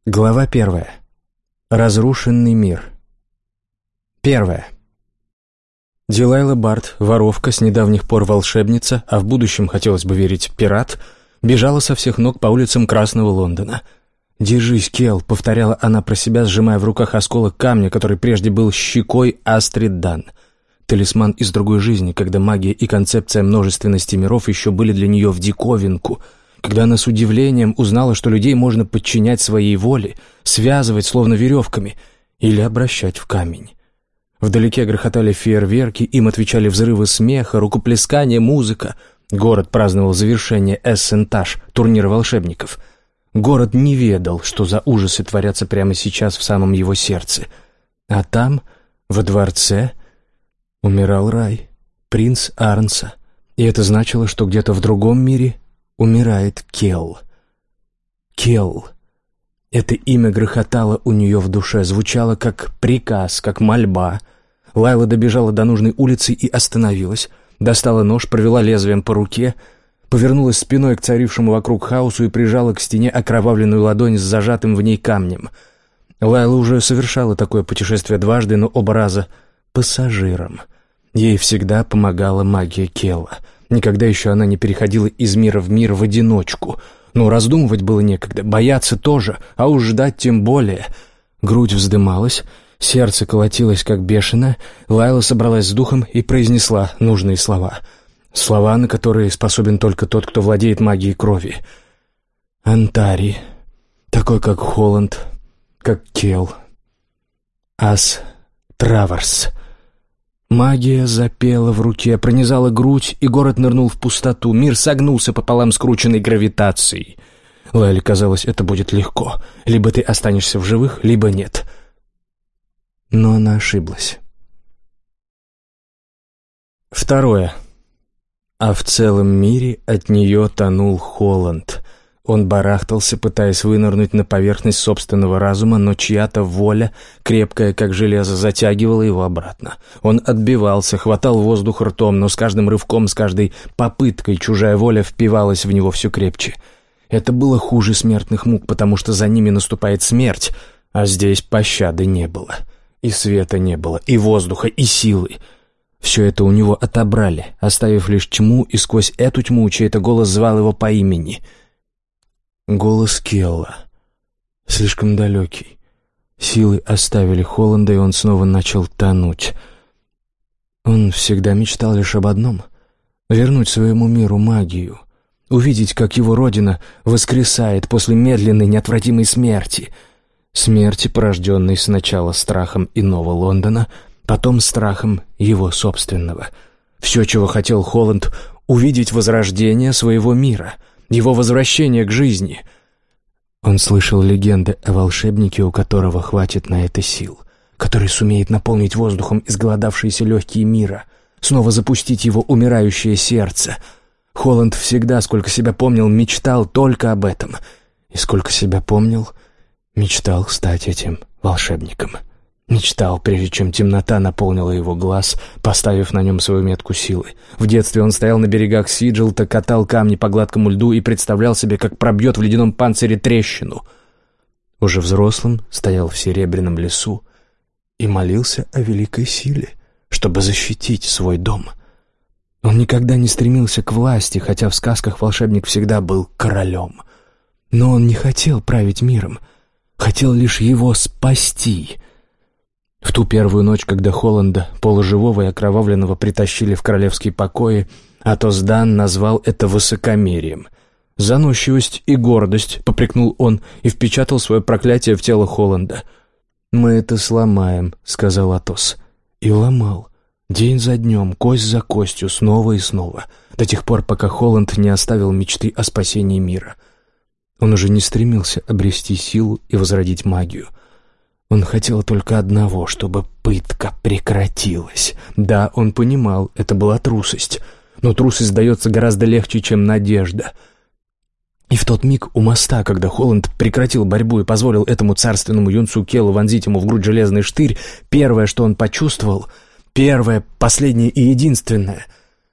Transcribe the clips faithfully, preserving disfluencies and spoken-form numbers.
Глава первая. Разрушенный мир. Первая. Дилайла Барт, воровка, с недавних пор волшебница, а в будущем, хотелось бы верить, пират, бежала со всех ног по улицам Красного Лондона. «Держись, Келл», — повторяла она про себя, сжимая в руках осколок камня, который прежде был щекой Астрид Дан. Талисман из другой жизни, когда магия и концепция множественности миров еще были для нее в диковинку — когда она с удивлением узнала, что людей можно подчинять своей воле, связывать словно веревками или обращать в камень. Вдалеке грохотали фейерверки, им отвечали взрывы смеха, рукоплескания, музыка. Город праздновал завершение Эссентаж, турнира волшебников. Город не ведал, что за ужасы творятся прямо сейчас в самом его сердце. А там, во дворце, умирал Рай, принц Арнса. И это значило, что где-то в другом мире умирает Келл. Келл. Это имя грохотало у нее в душе, звучало как приказ, как мольба. Лайла добежала до нужной улицы и остановилась. Достала нож, провела лезвием по руке, повернулась спиной к царившему вокруг хаосу и прижала к стене окровавленную ладонь с зажатым в ней камнем. Лайла уже совершала такое путешествие дважды, но оба раза пассажиром. Ей всегда помогала магия Келла. Никогда еще она не переходила из мира в мир в одиночку. Но раздумывать было некогда, бояться тоже, а уж ждать тем более. Грудь вздымалась, сердце колотилось как бешеное. Лайла собралась с духом и произнесла нужные слова. Слова, на которые способен только тот, кто владеет магией крови. Антари, такой как Холланд, как Келл. Ас Траверс. Магия запела в руке, пронизала грудь, и город нырнул в пустоту. Мир согнулся пополам скрученной гравитацией. Лайле казалось, это будет легко. Либо ты останешься в живых, либо нет. Но она ошиблась. Второе. А в целом мире от нее тонул Холланд. Он барахтался, пытаясь вынырнуть на поверхность собственного разума, но чья-то воля, крепкая как железо, затягивала его обратно. Он отбивался, хватал воздух ртом, но с каждым рывком, с каждой попыткой чужая воля впивалась в него все крепче. Это было хуже смертных мук, потому что за ними наступает смерть, а здесь пощады не было. И света не было, и воздуха, и силы. Все это у него отобрали, оставив лишь тьму, и сквозь эту тьму чей-то голос звал его по имени — голос Келла, слишком далекий. Силы оставили Холланда, и он снова начал тонуть. Он всегда мечтал лишь об одном — вернуть своему миру магию, увидеть, как его родина воскресает после медленной, неотвратимой смерти. Смерти, порожденной сначала страхом иного Лондона, потом страхом его собственного. Все, чего хотел Холланд — увидеть возрождение своего мира — его возвращение к жизни. Он слышал легенды о волшебнике, у которого хватит на это сил, который сумеет наполнить воздухом изголодавшиеся легкие мира, снова запустить его умирающее сердце. Холланд всегда, сколько себя помнил, мечтал только об этом. И сколько себя помнил, мечтал стать этим волшебником. Мечтал, прежде чем темнота наполнила его глаз, поставив на нем свою метку силы. В детстве он стоял на берегах Сиджилта, катал камни по гладкому льду и представлял себе, как пробьет в ледяном панцире трещину. Уже взрослым стоял в серебряном лесу и молился о великой силе, чтобы защитить свой дом. Он никогда не стремился к власти, хотя в сказках волшебник всегда был королем. Но он не хотел править миром, хотел лишь его спасти. В ту первую ночь, когда Холланда, полуживого и окровавленного, притащили в королевские покои, Атос Дан назвал это высокомерием. «Заносчивость и гордость», — попрекнул он и впечатал свое проклятие в тело Холланда. «Мы это сломаем», — сказал Атос. И ломал. День за днем, кость за костью, снова и снова, до тех пор, пока Холланд не оставил мечты о спасении мира. Он уже не стремился обрести силу и возродить магию. Он хотел только одного, чтобы пытка прекратилась. Да, он понимал, это была трусость, но трусость дается гораздо легче, чем надежда. И в тот миг у моста, когда Холланд прекратил борьбу и позволил этому царственному юнцу Келлу вонзить ему в грудь железный штырь, первое, что он почувствовал, первое, последнее и единственное,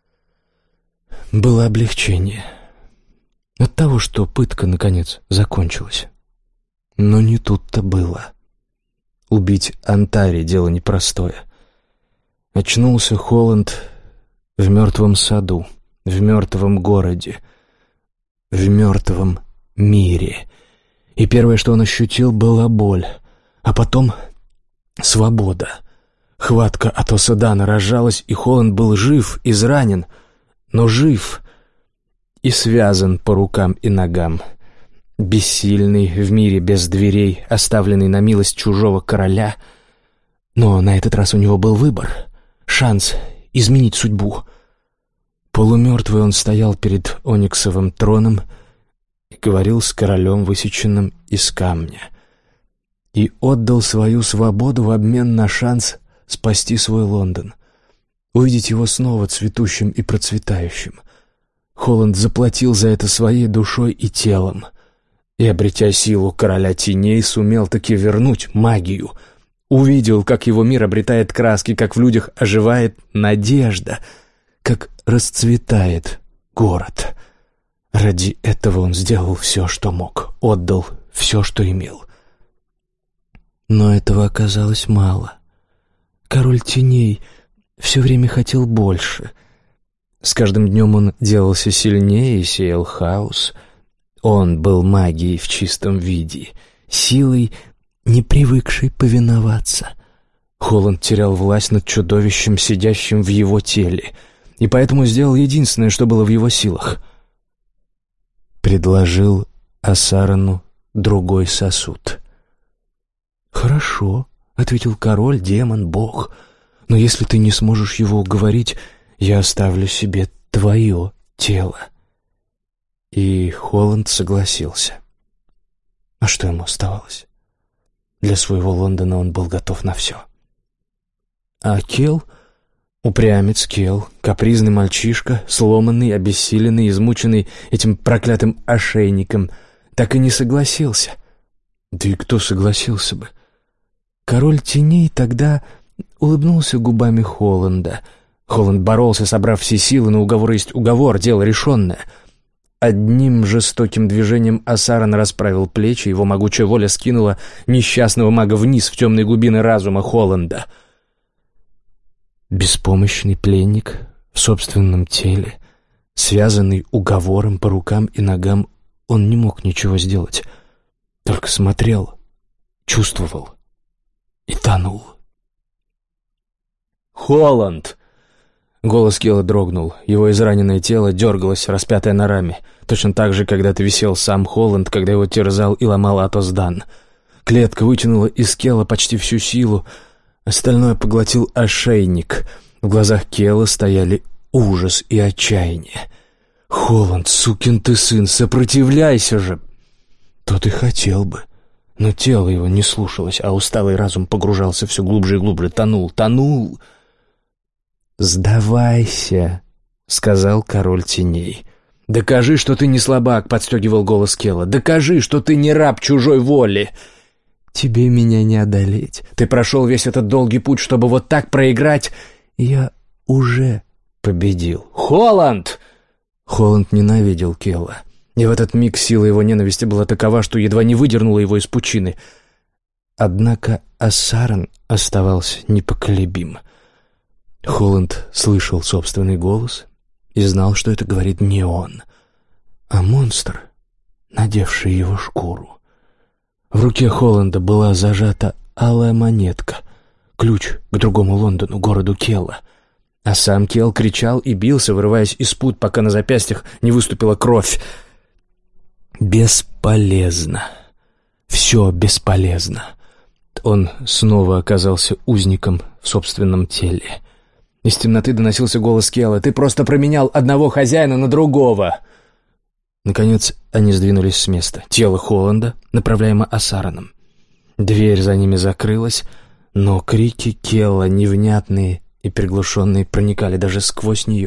было облегчение от того, что пытка, наконец, закончилась. Но не тут-то было. Убить Антари — дело непростое. Очнулся Холланд в мертвом саду, в мертвом городе, в мертвом мире. И первое, что он ощутил, была боль, а потом свобода. Хватка Атоса Дана разжалась, и Холланд был жив, изранен, но жив и связан по рукам и ногам. Бессильный в мире без дверей, оставленный на милость чужого короля. Но на этот раз у него был выбор, шанс изменить судьбу. Полумертвый он стоял перед ониксовым троном и говорил с королем, высеченным из камня, и отдал свою свободу в обмен на шанс спасти свой Лондон, увидеть его снова цветущим и процветающим. Холланд заплатил за это своей душой и телом, и, обретя силу короля теней, сумел таки вернуть магию. Увидел, как его мир обретает краски, как в людях оживает надежда, как расцветает город. Ради этого он сделал все, что мог, отдал все, что имел. Но этого оказалось мало. Король теней все время хотел больше. С каждым днем он делался сильнее и сеял хаос. Он был магией в чистом виде, силой, не привыкшей повиноваться. Холланд терял власть над чудовищем, сидящим в его теле, и поэтому сделал единственное, что было в его силах. Предложил Асарану другой сосуд. «Хорошо», — ответил король, демон, бог, «но если ты не сможешь его уговорить, я оставлю себе твое тело». И Холланд согласился. А что ему оставалось? Для своего Лондона он был готов на все. А Кел, упрямец Кел, капризный мальчишка, сломанный, обессиленный, измученный этим проклятым ошейником, так и не согласился. Да и кто согласился бы? Король теней тогда улыбнулся губами Холланда. Холланд боролся, собрав все силы, но уговор есть уговор, дело решенное. Одним жестоким движением Асаран расправил плечи, его могучая воля скинула несчастного мага вниз в темные глубины разума Холланда. Беспомощный пленник в собственном теле, связанный уговором по рукам и ногам, он не мог ничего сделать, только смотрел, чувствовал и тонул. «Холланд!» Голос Кела дрогнул, его израненное тело дергалось, распятое на раме, точно так же, когда-то висел сам Холланд, когда его терзал и ломал Атос Дан. Клетка вытянула из Кела почти всю силу, остальное поглотил ошейник. В глазах Кела стояли ужас и отчаяние. «Холланд, сукин ты сын, сопротивляйся же!» Тот и хотел бы, но тело его не слушалось, а усталый разум погружался все глубже и глубже, тонул, тонул. «Сдавайся», — сказал король теней. «Докажи, что ты не слабак», — подстегивал голос Кела. «Докажи, что ты не раб чужой воли». «Тебе меня не одолеть. Ты прошел весь этот долгий путь, чтобы вот так проиграть. Я уже победил». «Холланд!» Холланд ненавидел Кела. И в этот миг сила его ненависти была такова, что едва не выдернула его из пучины. Однако Асаран оставался непоколебим. Холланд слышал собственный голос и знал, что это говорит не он, а монстр, надевший его шкуру. В руке Холланда была зажата алая монетка, ключ к другому Лондону, городу Кела. А сам Кел кричал и бился, вырываясь из пут, пока на запястьях не выступила кровь. Бесполезно. Все бесполезно. Он снова оказался узником в собственном теле. Из темноты доносился голос Кела. «Ты просто променял одного хозяина на другого!» Наконец они сдвинулись с места. Тело Холланда, направляемо Асараном. Дверь за ними закрылась, но крики Кела, невнятные и приглушенные, проникали даже сквозь нее.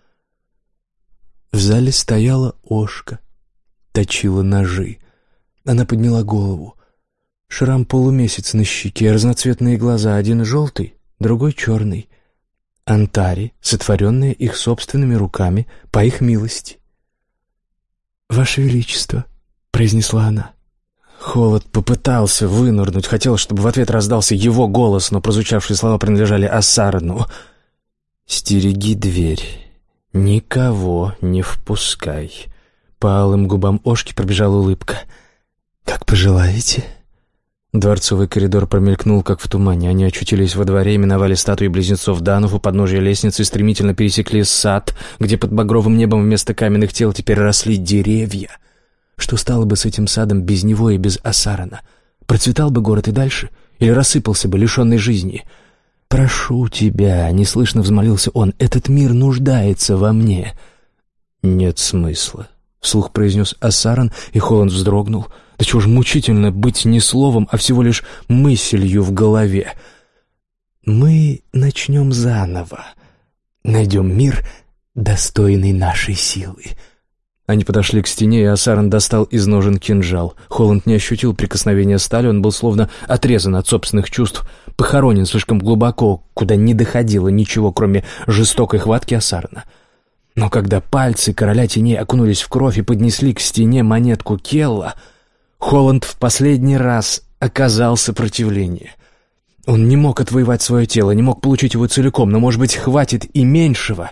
В зале стояла Ошка, точила ножи. Она подняла голову. Шрам полумесяц на щеке, разноцветные глаза, один желтый, другой черный. Антари, сотворенные их собственными руками, по их милости. «Ваше Величество», — произнесла она. Холод попытался вынырнуть, хотел, чтобы в ответ раздался его голос, но прозвучавшие слова принадлежали Ассарану. «Стереги дверь, никого не впускай». По алым губам Ошки пробежала улыбка. «Как пожелаете». Дворцовый коридор промелькнул, как в тумане. Они очутились во дворе и миновали статуи близнецов Данов у подножия лестницы, стремительно пересекли сад, где под багровым небом вместо каменных тел теперь росли деревья. Что стало бы с этим садом без него и без Ассарана? Процветал бы город и дальше? Или рассыпался бы, лишенный жизни? «Прошу тебя», — неслышно взмолился он, — «этот мир нуждается во мне». «Нет смысла», — вслух произнес Ассаран, и Холланд вздрогнул. Да чего ж мучительно быть не словом, а всего лишь мыслью в голове. «Мы начнем заново. Найдем мир, достойный нашей силы». Они подошли к стене, и Ассаран достал из ножен кинжал. Холланд не ощутил прикосновения стали, он был словно отрезан от собственных чувств, похоронен слишком глубоко, куда не доходило ничего, кроме жестокой хватки Ассарана. Но когда пальцы короля теней окунулись в кровь и поднесли к стене монетку Келла, Холланд в последний раз оказал сопротивление. Он не мог отвоевать свое тело, не мог получить его целиком, но, может быть, хватит и меньшего.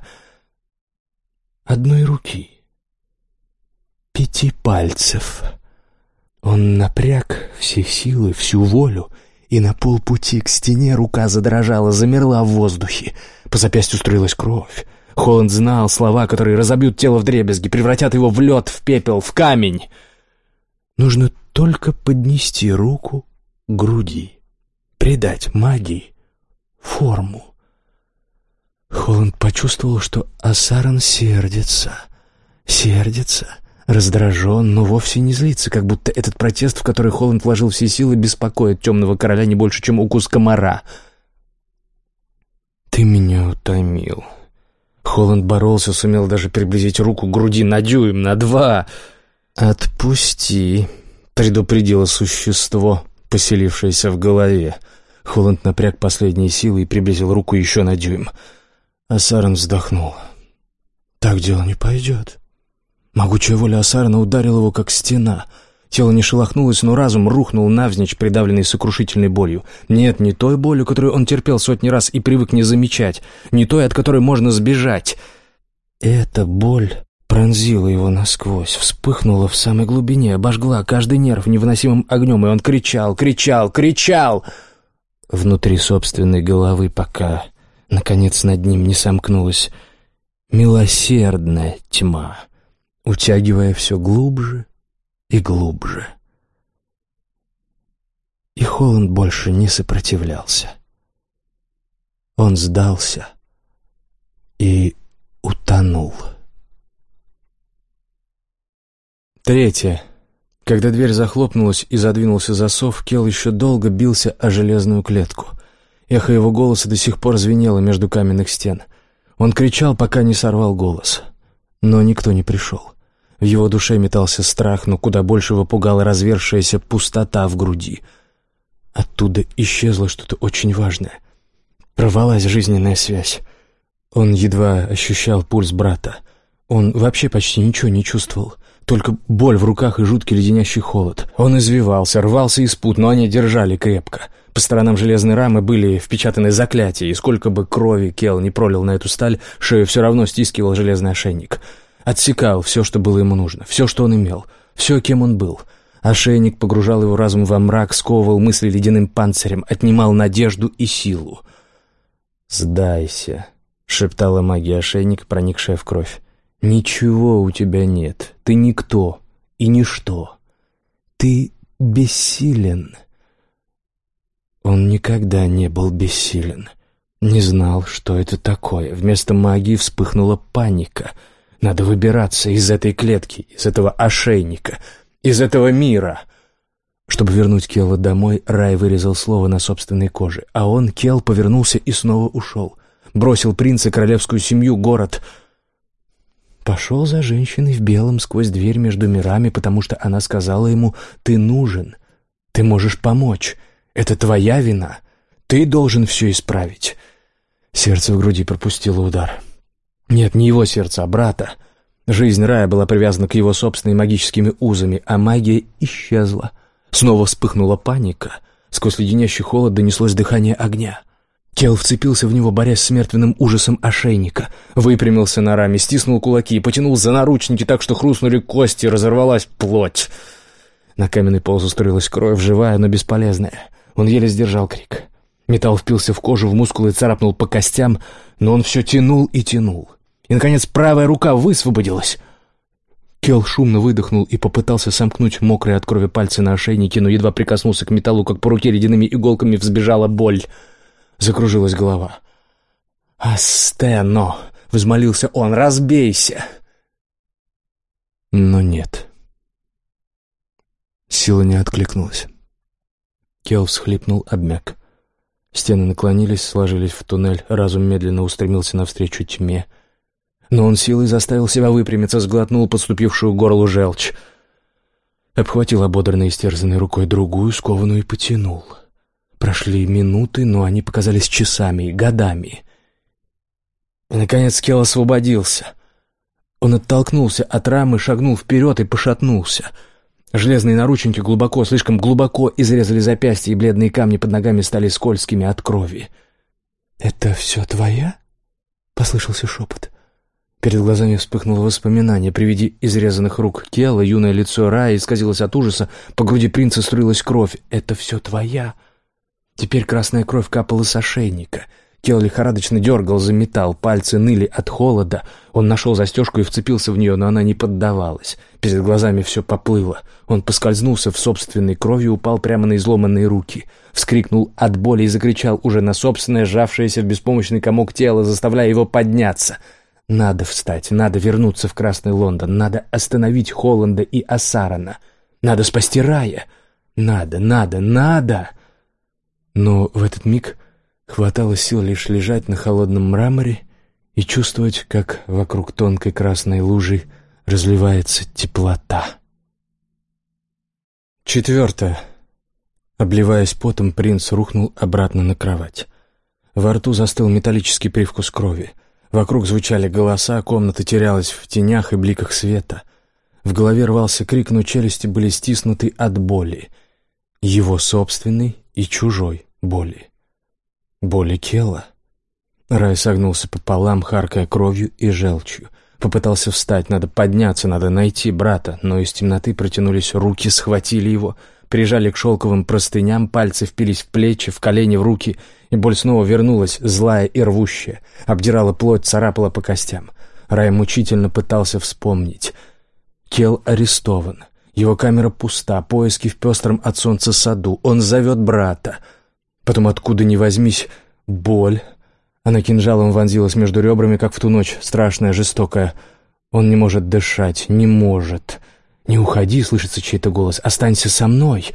Одной руки. Пяти пальцев. Он напряг все силы, всю волю, и на полпути к стене рука задрожала, замерла в воздухе. По запястью струилась кровь. Холланд знал слова, которые разобьют тело вдребезги, превратят его в лед, в пепел, в камень. Нужно только поднести руку к груди, придать магии форму. Холланд почувствовал, что Ассаран сердится, сердится, раздражен, но вовсе не злится, как будто этот протест, в который Холланд вложил все силы, беспокоит темного короля не больше, чем укус комара. «Ты меня утомил». Холланд боролся, сумел даже приблизить руку к груди на дюйм, на два. «Отпусти», — предупредило существо, поселившееся в голове. Холланд напряг последние силы и приблизил руку еще на дюйм. Ассаран вздохнул. «Так дело не пойдет». Могучая воля Ассарана ударила его, как стена. Тело не шелохнулось, но разум рухнул навзничь, придавленный сокрушительной болью. Нет, не той болью, которую он терпел сотни раз и привык не замечать, не той, от которой можно сбежать. Эта боль пронзила его насквозь, вспыхнула в самой глубине, обожгла каждый нерв невыносимым огнем, и он кричал, кричал, кричал внутри собственной головы, пока, наконец, над ним не сомкнулась милосердная тьма, утягивая все глубже и глубже. И Холланд больше не сопротивлялся. Он сдался и утонул. Третье. Когда дверь захлопнулась и задвинулся засов, Келл еще долго бился о железную клетку. Эхо его голоса до сих пор звенело между каменных стен. Он кричал, пока не сорвал голос. Но никто не пришел. В его душе метался страх, но куда больше его пугала разверзшаяся пустота в груди. Оттуда исчезло что-то очень важное. Порвалась жизненная связь. Он едва ощущал пульс брата. Он вообще почти ничего не чувствовал. Только боль в руках и жуткий леденящий холод. Он извивался, рвался из пут, но они держали крепко. По сторонам железной рамы были впечатаны заклятия, и сколько бы крови Келл не пролил на эту сталь, шею все равно стискивал железный ошейник. Отсекал все, что было ему нужно, все, что он имел, все, кем он был. Ошейник погружал его разум во мрак, сковывал мысли ледяным панцирем, отнимал надежду и силу. «Сдайся», — шептала магия ошейника, проникшая в кровь. «Ничего у тебя нет, ты никто и ничто. Ты бессилен». Он никогда не был бессилен, не знал, что это такое. Вместо магии вспыхнула паника. Надо выбираться из этой клетки, из этого ошейника, из этого мира. Чтобы вернуть Келла домой, Рай вырезал слово на собственной коже, а он, Келл, повернулся и снова ушел. Бросил принца, королевскую семью, город. Пошел за женщиной в белом сквозь дверь между мирами, потому что она сказала ему: «Ты нужен, ты можешь помочь, это твоя вина, ты должен все исправить». Сердце в груди пропустило удар. Нет, не его сердце, а брата. Жизнь Рая была привязана к его собственными магическими узами, а магия исчезла. Снова вспыхнула паника. Сквозь леденящий холод донеслось дыхание огня. Кел вцепился в него, борясь с мертвенным ужасом ошейника. Выпрямился на раме, стиснул кулаки и потянул за наручники так, что хрустнули кости, разорвалась плоть. На каменный пол заструилась кровь, живая, но бесполезная. Он еле сдержал крик. Металл впился в кожу, в мускулы и царапнул по костям, но он все тянул и тянул. И, наконец, правая рука высвободилась. Кел шумно выдохнул и попытался сомкнуть мокрые от крови пальцы на ошейнике, но едва прикоснулся к металлу, как по руке ледяными иголками взбежала боль. Закружилась голова. «Астено!» — взмолился он. «Разбейся!» Но нет. Сила не откликнулась. Кел всхлипнул, обмяк. Стены наклонились, сложились в туннель, разум медленно устремился навстречу тьме. Но он силой заставил себя выпрямиться, сглотнул подступившую к горлу желчь. Обхватил ободранной и истерзанной рукой другую, скованную, и потянул. Прошли минуты, но они показались часами, годами. И, наконец, Кел освободился. Он оттолкнулся от рамы, шагнул вперед и пошатнулся. Железные наручники глубоко, слишком глубоко изрезали запястья, и бледные камни под ногами стали скользкими от крови. «Это все твоя?» — послышался шепот. Перед глазами вспыхнуло воспоминание. При виде изрезанных рук Кела юное лицо Рая исказилось от ужаса, по груди принца струилась кровь. «Это все твоя?» Теперь красная кровь капала с ошейника. Кел лихорадочно дергал за металл, пальцы ныли от холода. Он нашел застежку и вцепился в нее, но она не поддавалась. Перед глазами все поплыло. Он поскользнулся в собственной крови и упал прямо на изломанные руки. Вскрикнул от боли и закричал уже на собственное, сжавшееся в беспомощный комок тело, заставляя его подняться. Надо встать, надо вернуться в Красный Лондон, надо остановить Холланда и Ассарана, надо спасти Рая. Надо, надо, надо! Но в этот миг хватало сил лишь лежать на холодном мраморе и чувствовать, как вокруг тонкой красной лужи разливается теплота. Четвертое. Обливаясь потом, принц рухнул обратно на кровать. Во рту застыл металлический привкус крови. Вокруг звучали голоса, комната терялась в тенях и бликах света. В голове рвался крик, но челюсти были стиснуты от боли. Его собственной и чужой боли. Боли Кела. Рай согнулся пополам, харкая кровью и желчью. Попытался встать, надо подняться, надо найти брата, но из темноты протянулись руки, схватили его, прижали к шелковым простыням, пальцы впились в плечи, в колени, в руки, и боль снова вернулась, злая и рвущая, обдирала плоть, царапала по костям. Рай мучительно пытался вспомнить. Кел арестован, его камера пуста, поиски в пестром от солнца саду, он зовет брата. Потом откуда ни возьмись боль. Она кинжалом вонзилась между ребрами, как в ту ночь, страшная, жестокая. Он не может дышать, не может. «Не уходи», — слышится чей-то голос, — «останься со мной».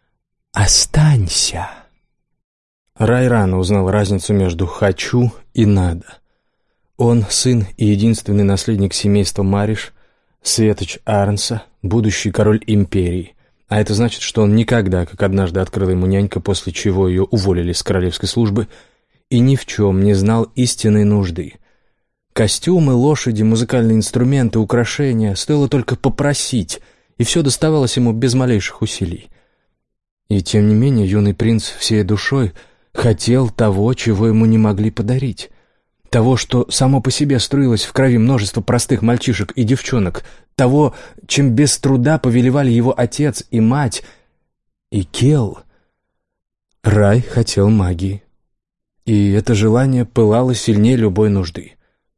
«Останься». Рай рано узнал разницу между «хочу» и «надо». Он сын и единственный наследник семейства Мариш, светоч Арнса, будущий король империи. А это значит, что он никогда, как однажды открыла ему нянька, после чего ее уволили с королевской службы, и ни в чем не знал истинной нужды. Костюмы, лошади, музыкальные инструменты, украшения стоило только попросить, и все доставалось ему без малейших усилий. И тем не менее юный принц всей душой хотел того, чего ему не могли подарить. Того, что само по себе струилось в крови множество простых мальчишек и девчонок, того, чем без труда повелевали его отец и мать, и Кел. Рай хотел магии, и это желание пылало сильнее любой нужды.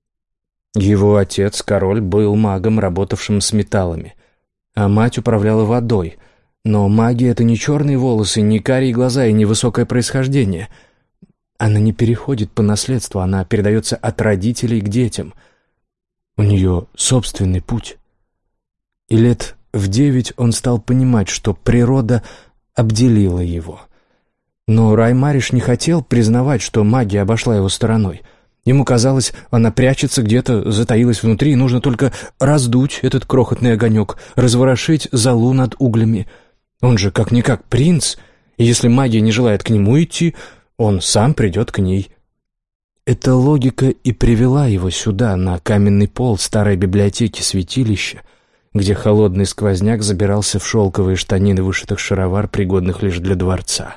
Его отец, король, был магом, работавшим с металлами, а мать управляла водой. Но магия — это не черные волосы, не карие глаза и не высокое происхождение. Она не переходит по наследству, она передается от родителей к детям. У нее собственный путь. И лет в девять он стал понимать, что природа обделила его. Но Рай Мариш не хотел признавать, что магия обошла его стороной. Ему казалось, она прячется где-то, затаилась внутри, и нужно только раздуть этот крохотный огонек, разворошить золу над углями. Он же как-никак принц, и если магия не желает к нему идти, он сам придет к ней. Эта логика и привела его сюда, на каменный пол старой библиотеки святилища, где холодный сквозняк забирался в шелковые штанины вышитых шаровар, пригодных лишь для дворца.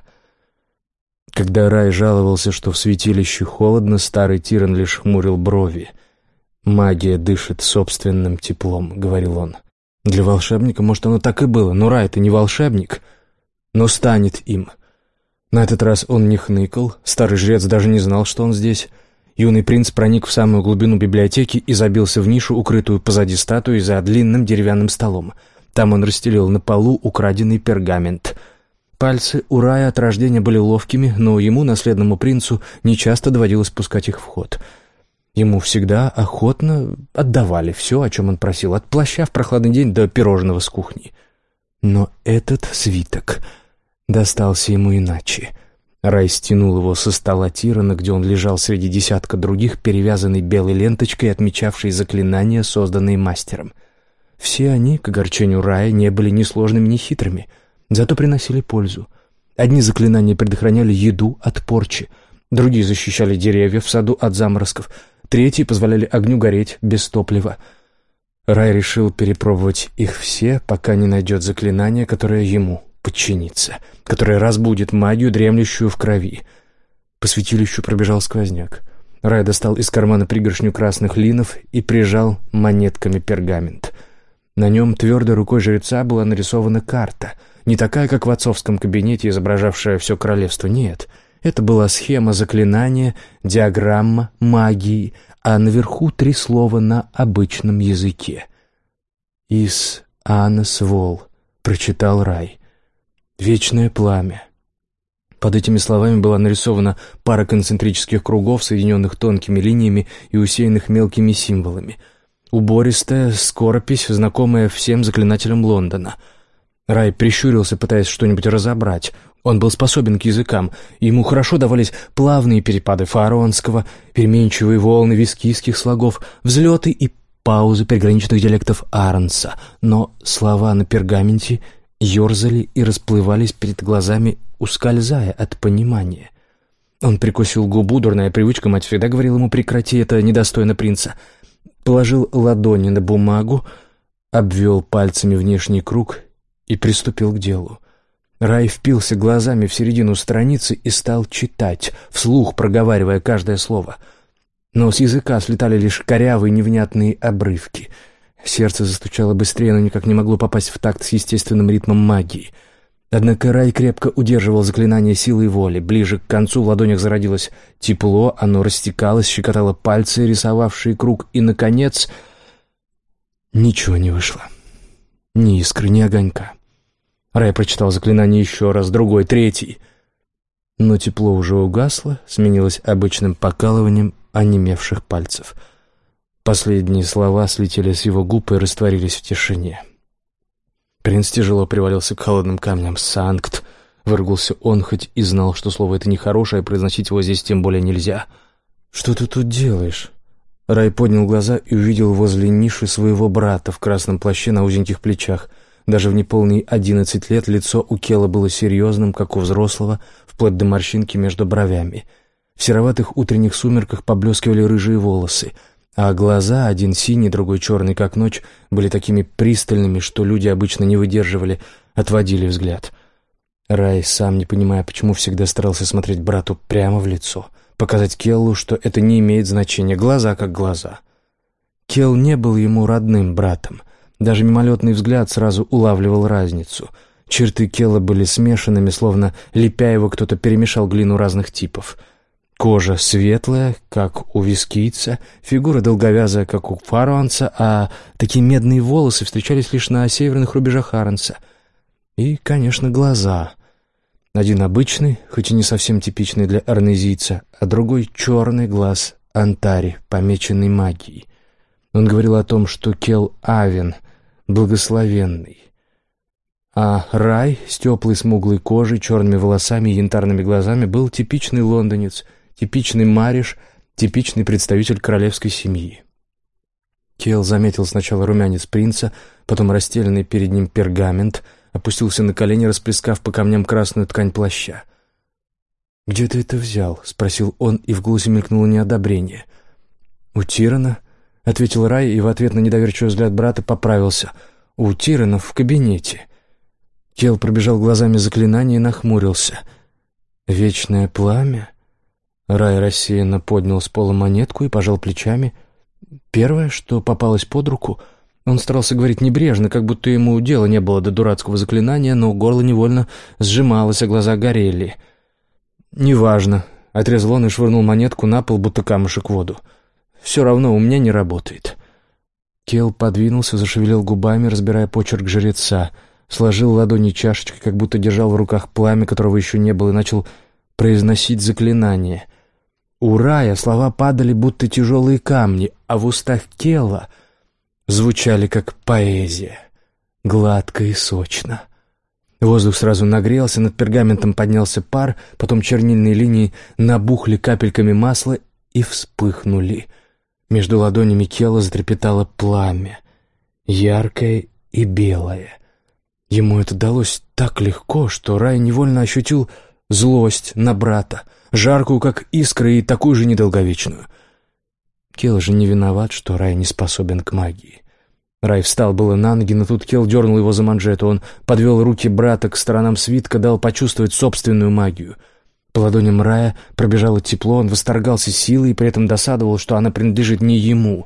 Когда Рай жаловался, что в святилище холодно, старый Тиран лишь хмурил брови. «Магия дышит собственным теплом», — говорил он. «Для волшебника, может, оно так и было, но Рай-то не волшебник, но станет им». На этот раз он не хныкал, старый жрец даже не знал, что он здесь. Юный принц проник в самую глубину библиотеки и забился в нишу, укрытую позади статуи за длинным деревянным столом. Там он расстелил на полу украденный пергамент. Пальцы у Рая от рождения были ловкими, но ему, наследному принцу, нечасто доводилось пускать их в ход. Ему всегда охотно отдавали все, о чем он просил, от плаща в прохладный день до пирожного с кухни. Но этот свиток достался ему иначе. Рай стянул его со стола Тирана, где он лежал среди десятка других, перевязанный белой ленточкой, отмечавшей заклинания, созданные мастером. Все они, к огорчению Рая, не были ни сложными, ни хитрыми, зато приносили пользу. Одни заклинания предохраняли еду от порчи, другие защищали деревья в саду от заморозков, третьи позволяли огню гореть без топлива. Рай решил перепробовать их все, пока не найдет заклинание, которое ему подчинится, которое разбудит магию, дремлющую в крови. По святилищу пробежал сквозняк. Рай достал из кармана пригоршню красных линов и прижал монетками пергамент. На нем твердой рукой жреца была нарисована карта, не такая, как в отцовском кабинете, изображавшая все королевство, нет. Это была схема заклинания, диаграмма магии, а наверху три слова на обычном языке. «Ис Анас Вол», — прочитал Рай. «Вечное пламя». Под этими словами была нарисована пара концентрических кругов, соединенных тонкими линиями и усеянных мелкими символами. Убористая скоропись, знакомая всем заклинателям Лондона. Рай прищурился, пытаясь что-нибудь разобрать. Он был способен к языкам, и ему хорошо давались плавные перепады фаронского, переменчивые волны вискийских слогов, взлеты и паузы приграничных диалектов Арнса. Но слова на пергаменте ерзали и расплывались перед глазами, ускользая от понимания. Он прикусил губу, дурная привычка, мать всегда говорила ему: прекрати, это недостойно принца. Положил ладони на бумагу, обвел пальцами внешний круг и приступил к делу. Рай впился глазами в середину страницы и стал читать, вслух проговаривая каждое слово. Но с языка слетали лишь корявые невнятные обрывки. Сердце застучало быстрее, но никак не могло попасть в такт с естественным ритмом магии. Однако Рай крепко удерживал заклинание силой воли. Ближе к концу в ладонях зародилось тепло, оно растекалось, щекотало пальцы, рисовавшие круг, и, наконец, ничего не вышло. Ни искры, ни огонька. Рай прочитал заклинание еще раз, другой, третий. Но тепло уже угасло, сменилось обычным покалыванием онемевших пальцев. Последние слова слетели с его губ и растворились в тишине. Принц тяжело привалился к холодным камням. «Санкт!» — выругался он, хоть и знал, что слово это нехорошее, произносить его здесь тем более нельзя. «Что ты тут делаешь?» Рай поднял глаза и увидел возле ниши своего брата в красном плаще на узеньких плечах. Даже в неполные одиннадцать лет лицо у Кела было серьезным, как у взрослого, вплоть до морщинки между бровями. В сероватых утренних сумерках поблескивали рыжие волосы, а глаза, один синий, другой черный, как ночь, были такими пристальными, что люди обычно не выдерживали, отводили взгляд. Рай, сам не понимая, почему, всегда старался смотреть брату прямо в лицо, показать Келлу, что это не имеет значения, глаза как глаза. Келл не был ему родным братом. Даже мимолетный взгляд сразу улавливал разницу. Черты Келла были смешанными, словно, лепя его, кто-то перемешал глину разных типов. Кожа светлая, как у вискийца, фигура долговязая, как у фаруанца, а такие медные волосы встречались лишь на северных рубежах Арнса. И, конечно, глаза. Один обычный, хоть и не совсем типичный для арнезийца, а другой черный глаз Антари, помеченный магией. Он говорил о том, что Келл Авен — благословенный. А Рай с теплой смуглой кожей, черными волосами и янтарными глазами был типичный лондонец, типичный мариш, типичный представитель королевской семьи. Келл заметил сначала румянец принца, потом расстеленный перед ним пергамент, опустился на колени, расплескав по камням красную ткань плаща. «Где ты это взял?» — спросил он, и в голосе мелькнуло неодобрение. «У Тирана», — ответил Рай, и в ответ на недоверчивый взгляд брата поправился. у Тиранов в кабинете». Кел пробежал глазами заклинание и нахмурился. «Вечное пламя?» Рай рассеянно поднял с пола монетку и пожал плечами. Первое, что попалось под руку. Он старался говорить небрежно, как будто ему дела не было до дурацкого заклинания, но горло невольно сжималось, а глаза горели. «Неважно», — отрезал он и швырнул монетку на пол, будто камушек в воду. «Все равно у меня не работает». Кел подвинулся, зашевелил губами, разбирая почерк жреца, сложил ладони чашечкой, как будто держал в руках пламя, которого еще не было, и начал произносить заклинание. У Рая слова падали, будто тяжелые камни, а в устах Кела звучали, как поэзия, гладко и сочно. Воздух сразу нагрелся, над пергаментом поднялся пар, потом чернильные линии набухли капельками масла и вспыхнули. Между ладонями Кела затрепетало пламя, яркое и белое. Ему это далось так легко, что Рай невольно ощутил злость на брата, жаркую, как искра, и такую же недолговечную. Кел же не виноват, что Рай не способен к магии. Рай встал было на ноги, но тут Кел дернул его за манжету. Он подвел руки брата к сторонам свитка, дал почувствовать собственную магию. По ладоням Рая пробежало тепло, он восторгался силой и при этом досадовал, что она принадлежит не ему.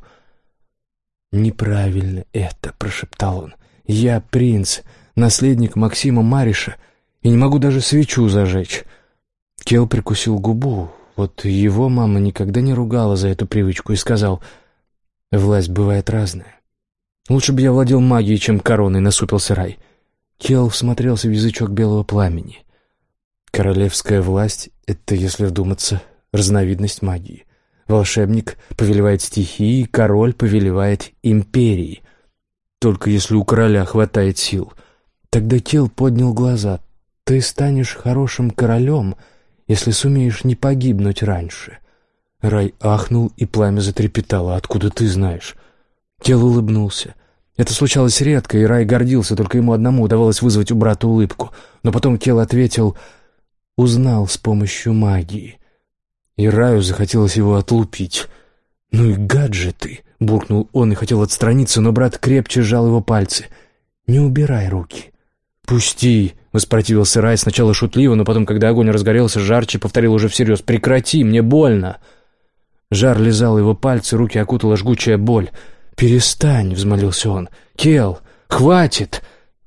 «Неправильно это», — прошептал он. «Я принц, наследник Максима Мариша, и не могу даже свечу зажечь». Кел прикусил губу. Вот его мама никогда не ругала за эту привычку и сказал: «Власть бывает разная. Лучше бы я владел магией, чем короной», — насупился Рай. Кел всмотрелся в язычок белого пламени. Королевская власть — это, если вдуматься, разновидность магии. Волшебник повелевает стихией, король повелевает империей. Только если у короля хватает сил. Тогда Кел поднял глаза. «Ты станешь хорошим королем, если сумеешь не погибнуть раньше». Рай ахнул, и пламя затрепетало. «Откуда ты знаешь?» Кел улыбнулся. Это случалось редко, и Рай гордился, только ему одному удавалось вызвать у брата улыбку. Но потом Кел ответил: «Узнал с помощью магии». И Раю захотелось его отлупить. «Ну и гад же ты!» — буркнул он и хотел отстраниться, но брат крепче сжал его пальцы. «Не убирай руки». «Пусти!» — воспротивился Рай, сначала шутливо, но потом, когда огонь разгорелся жарче, повторил уже всерьез: «Прекрати, мне больно!» Жар лизал его пальцы, руки окутала жгучая боль. «Перестань!» — взмолился он. «Кел, хватит!»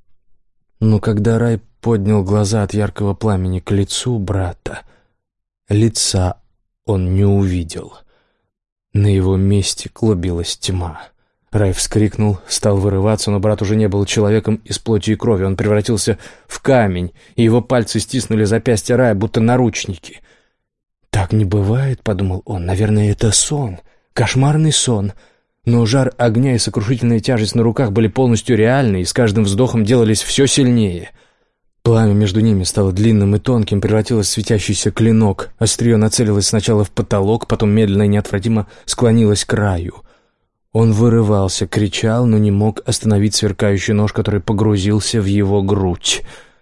Но когда Рай поднял глаза от яркого пламени к лицу брата, лица он не увидел. На его месте клубилась тьма. Рай вскрикнул, стал вырываться, но брат уже не был человеком из плоти и крови. Он превратился в камень, и его пальцы стиснули запястья Рая, будто наручники. «Так не бывает», — подумал он. «Наверное, это сон, кошмарный сон». Но жар огня и сокрушительная тяжесть на руках были полностью реальны, и с каждым вздохом делались все сильнее. Пламя между ними стало длинным и тонким, превратилось в светящийся клинок. Острие нацелилось сначала в потолок, потом медленно и неотвратимо склонилось к Раю. Он вырывался, кричал, но не мог остановить сверкающий нож, который погрузился в его грудь.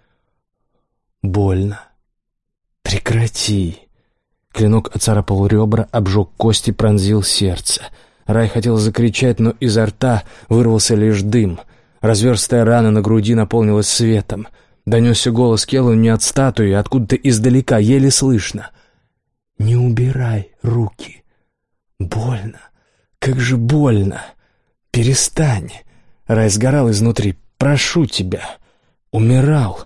«Больно. Прекрати!» Клинок оцарапал ребра, обжег кости, пронзил сердце. Рай хотел закричать, но изо рта вырвался лишь дым. Разверстая рана на груди наполнилась светом. Донесся голос Келла не от статуи, а откуда-то издалека, еле слышно. «Не убирай руки. Больно. Как же больно. Перестань». Рай сгорал изнутри. «Прошу тебя. Умирал.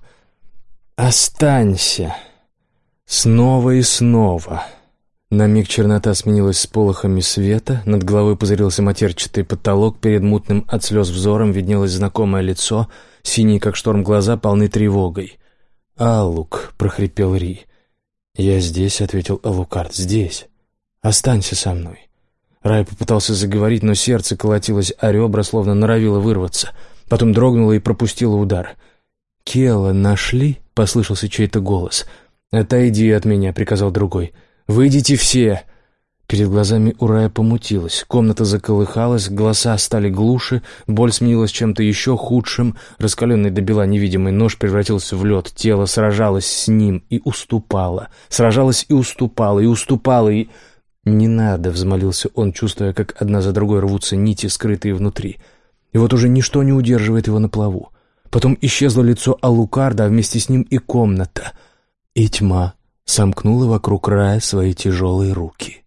Останься». Снова и снова. На миг чернота сменилась сполохами света, над головой пузырился матерчатый потолок, перед мутным от слез взором виднелось знакомое лицо, синие, как шторм, глаза полны тревогой. «Аллук», — прохрипел Ри. «Я здесь», — ответил Алукард, — «здесь. Останься со мной». Рай попытался заговорить, но сердце колотилось, а ребра словно норовило вырваться. Потом дрогнуло и пропустило удар. «Кела нашли?» — послышался чей-то голос. «Отойди от меня», — приказал другой. «Выйдите все!» Перед глазами у Рая помутилось, комната заколыхалась, голоса стали глуше, боль сменилась чем-то еще худшим, раскаленный до бела невидимый нож превратился в лед, тело сражалось с ним и уступало, сражалось и уступало, и уступало, и... «Не надо», — взмолился он, чувствуя, как одна за другой рвутся нити, скрытые внутри. и вот уже ничто не удерживает его на плаву. Потом исчезло лицо Алукарда, а вместе с ним и комната. И тьма сомкнула вокруг Рая свои тяжелые руки.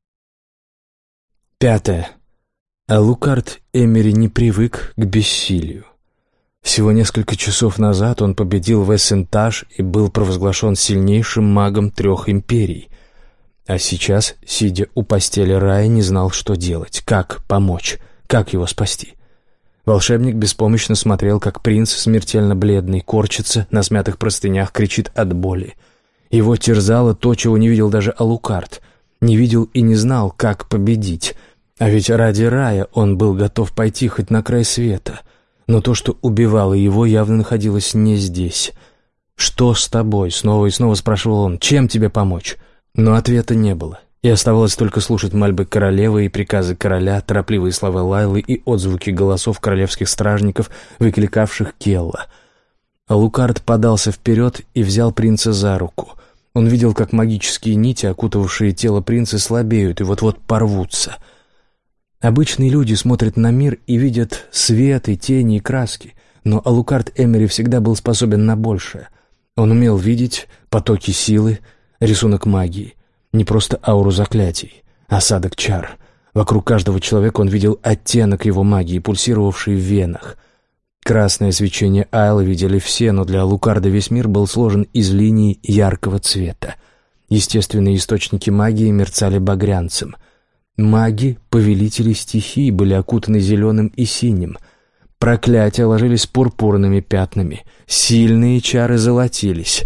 Пятое. Алукард Эмери не привык к бессилию. Всего несколько часов назад он победил Вессентаж и был провозглашен сильнейшим магом трех империй. А сейчас, сидя у постели Рая, не знал, что делать, как помочь, как его спасти. Волшебник беспомощно смотрел, как принц, смертельно бледный, корчится, на смятых простынях кричит от боли. Его терзало то, чего не видел даже Алукард. Не видел и не знал, как победить. А ведь ради Рая он был готов пойти хоть на край света. Но то, что убивало его, явно находилось не здесь. «Что с тобой?» — снова и снова спрашивал он. «Чем тебе помочь?» Но ответа не было. И оставалось только слушать мольбы королевы и приказы короля, торопливые слова Лайлы и отзвуки голосов королевских стражников, выкликавших Келла. Алукард подался вперед и взял принца за руку. Он видел, как магические нити, окутывавшие тело принца, слабеют и вот-вот порвутся. Обычные люди смотрят на мир и видят свет и тени и краски, но Алукард Эмери всегда был способен на большее. Он умел видеть потоки силы, рисунок магии. Не просто ауру заклятий, осадок чар. Вокруг каждого человека он видел оттенок его магии, пульсировавший в венах. Красное свечение Айлы видели все, но для Алукарда весь мир был сложен из линий яркого цвета. Естественные источники магии мерцали багрянцем. Маги, повелители стихий, были окутаны зеленым и синим. Проклятия ложились пурпурными пятнами, сильные чары золотились.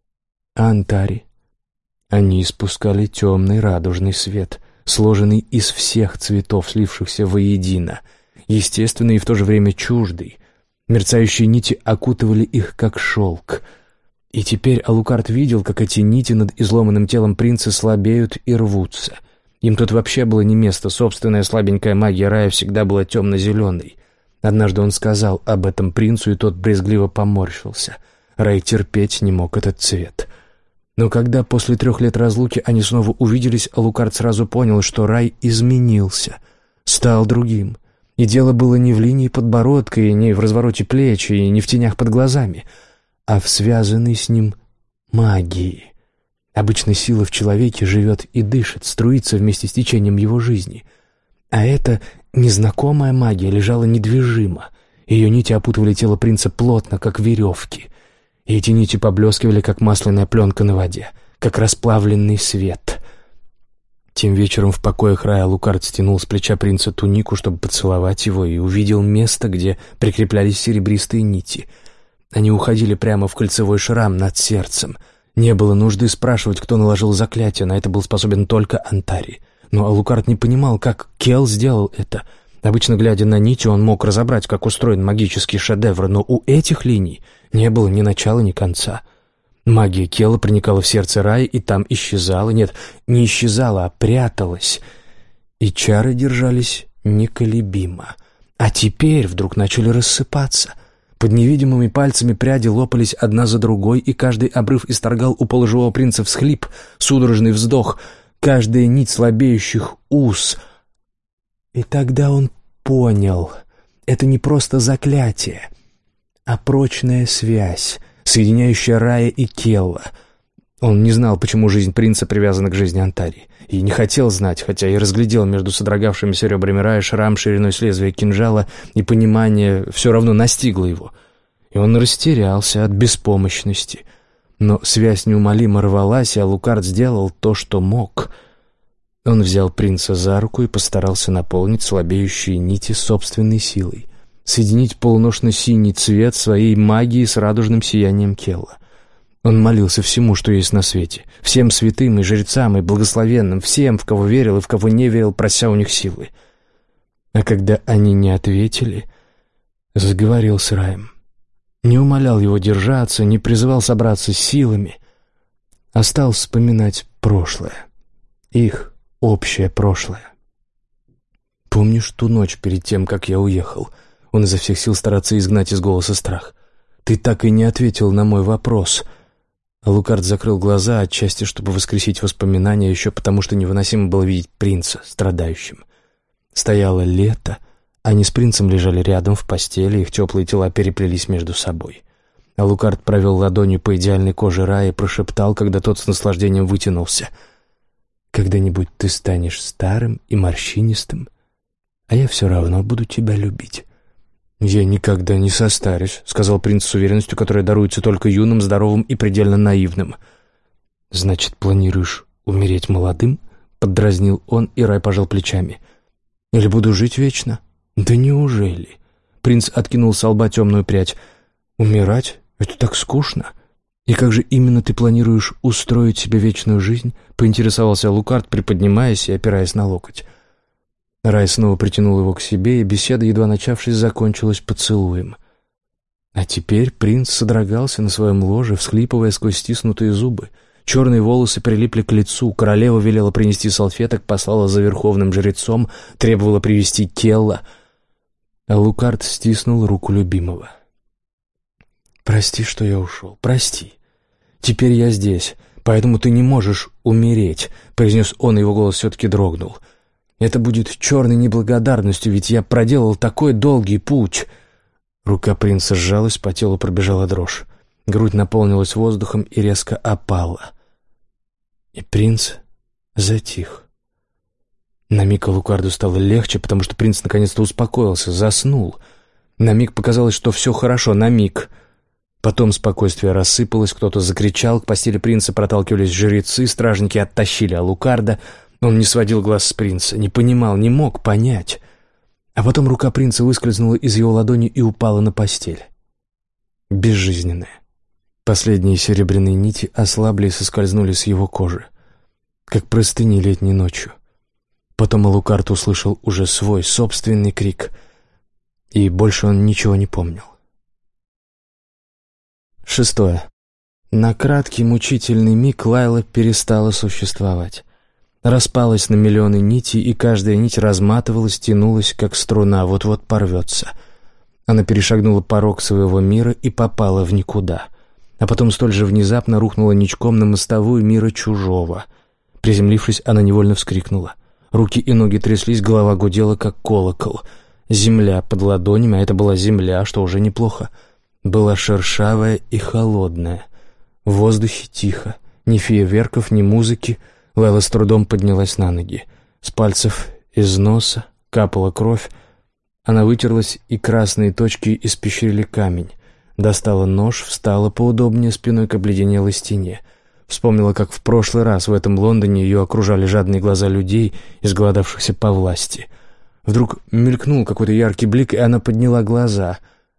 А антари? Они испускали темный радужный свет, сложенный из всех цветов, слившихся воедино, естественный и в то же время чуждый. Мерцающие нити окутывали их, как шелк. И теперь Алукард видел, как эти нити над изломанным телом принца слабеют и рвутся. Им тут вообще было не место, собственная слабенькая магия Рая всегда была темно-зеленой. Однажды он сказал об этом принцу, и тот брезгливо поморщился. Рай терпеть не мог этот цвет. Но когда после трех лет разлуки они снова увиделись, Алукард сразу понял, что Рай изменился, стал другим. И дело было не в линии подбородка, и не в развороте плеч, и не в тенях под глазами, а в связанной с ним магии. Обычно сила в человеке живет и дышит, струится вместе с течением его жизни. А эта незнакомая магия лежала недвижимо. Ее нити опутывали тело принца плотно, как веревки. И эти нити поблескивали, как масляная пленка на воде, как расплавленный свет. Тем вечером в покоях Рая Алукард стянул с плеча принца тунику, чтобы поцеловать его, и увидел место, где прикреплялись серебристые нити. Они уходили прямо в кольцевой шрам над сердцем. Не было нужды спрашивать, кто наложил заклятие, на это был способен только антари. Но Алукард не понимал, как Келл сделал это. Обычно, глядя на нити, он мог разобрать, как устроен магический шедевр, но у этих линий не было ни начала, ни конца. Магия Келла проникала в сердце Рая и там исчезала. Нет, не исчезала, а пряталась. И чары держались неколебимо. А теперь вдруг начали рассыпаться. Под невидимыми пальцами пряди лопались одна за другой, и каждый обрыв исторгал у полуживого принца всхлип, судорожный вздох, каждая нить слабеющих уз. И тогда он понял, это не просто заклятие, а прочная связь, соединяющая Рая и Келла. Он не знал, почему жизнь принца привязана к жизни антари, и не хотел знать, хотя и разглядел между содрогавшимися ребрами Рая шрам шириной с лезвия кинжала, и понимание все равно настигло его. И он растерялся от беспомощности. Но связь неумолимо рвалась, и Алукард сделал то, что мог. Он взял принца за руку и постарался наполнить слабеющие нити собственной силой, соединить полуношно-синий цвет своей магии с радужным сиянием Келла. Он молился всему, что есть на свете, всем святым и жрецам, и благословенным, всем, в кого верил и в кого не верил, прося у них силы. А когда они не ответили, заговорил с Раем. Не умолял его держаться, не призывал собраться с силами, а стал вспоминать прошлое, их общее прошлое. «Помнишь ту ночь перед тем, как я уехал?» Он изо всех сил старается изгнать из голоса страх. «Ты так и не ответил на мой вопрос». Алукард закрыл глаза, отчасти чтобы воскресить воспоминания, еще потому что невыносимо было видеть принца страдающим. Стояло лето, Они с принцем лежали рядом в постели, их теплые тела переплелись между собой. Алукард провел ладонью по идеальной коже Рая и прошептал, когда тот с наслаждением вытянулся: «Когда-нибудь ты станешь старым и морщинистым, а я все равно буду тебя любить». «Я никогда не состарюсь», — сказал принц с уверенностью, которая даруется только юным, здоровым и предельно наивным. «Значит, планируешь умереть молодым?» — поддразнил он, и Рай пожал плечами. «Или буду жить вечно?» «Да неужели?» Принц откинул со лба темную прядь. «Умирать? Это так скучно. И как же именно ты планируешь устроить себе вечную жизнь?» — поинтересовался Алукард, приподнимаясь и опираясь на локоть. Рай снова притянул его к себе, и беседа, едва начавшись, закончилась поцелуем. А теперь принц содрогался на своем ложе, всхлипывая сквозь стиснутые зубы. Черные волосы прилипли к лицу, королева велела принести салфеток, послала за верховным жрецом, требовала привести тело. Алукард стиснул руку любимого. «Прости, что я ушел, прости. Теперь я здесь, поэтому ты не можешь умереть», — произнес он, и его голос все-таки дрогнул. «Это будет черной неблагодарностью, ведь я проделал такой долгий путь». Рука принца сжалась, по телу пробежала дрожь. Грудь наполнилась воздухом и резко опала. И принц затих. На миг Алукарду стало легче, потому что принц наконец-то успокоился, заснул. На миг показалось, что все хорошо, на миг. Потом спокойствие рассыпалось, кто-то закричал, к постели принца проталкивались жрецы, стражники оттащили Алукарда. Он не сводил глаз с принца, не понимал, не мог понять. А потом рука принца выскользнула из его ладони и упала на постель. Безжизненная. Последние серебряные нити ослабли и соскользнули с его кожи, как простыни летней ночью. Потом Алукард услышал уже свой собственный крик, и больше он ничего не помнил. Шестое. На краткий мучительный миг Лайла перестала существовать. Распалась на миллионы нитей, и каждая нить разматывалась, тянулась, как струна, вот-вот порвется. Она перешагнула порог своего мира и попала в никуда. А потом столь же внезапно рухнула ничком на мостовую мира чужого. Приземлившись, она невольно вскрикнула. Руки и ноги тряслись, голова гудела, как колокол. Земля под ладонями, а это была земля, что уже неплохо, была шершавая и холодная. В воздухе тихо, ни фейерверков, ни музыки. Лайла с трудом поднялась на ноги. С пальцев из носа капала кровь. Она вытерлась, и красные точки испещрили камень. Достала нож, встала поудобнее спиной к обледенелой стене. Вспомнила, как в прошлый раз в этом Лондоне ее окружали жадные глаза людей, изголодавшихся по власти. Вдруг мелькнул какой-то яркий блик, и она подняла глаза.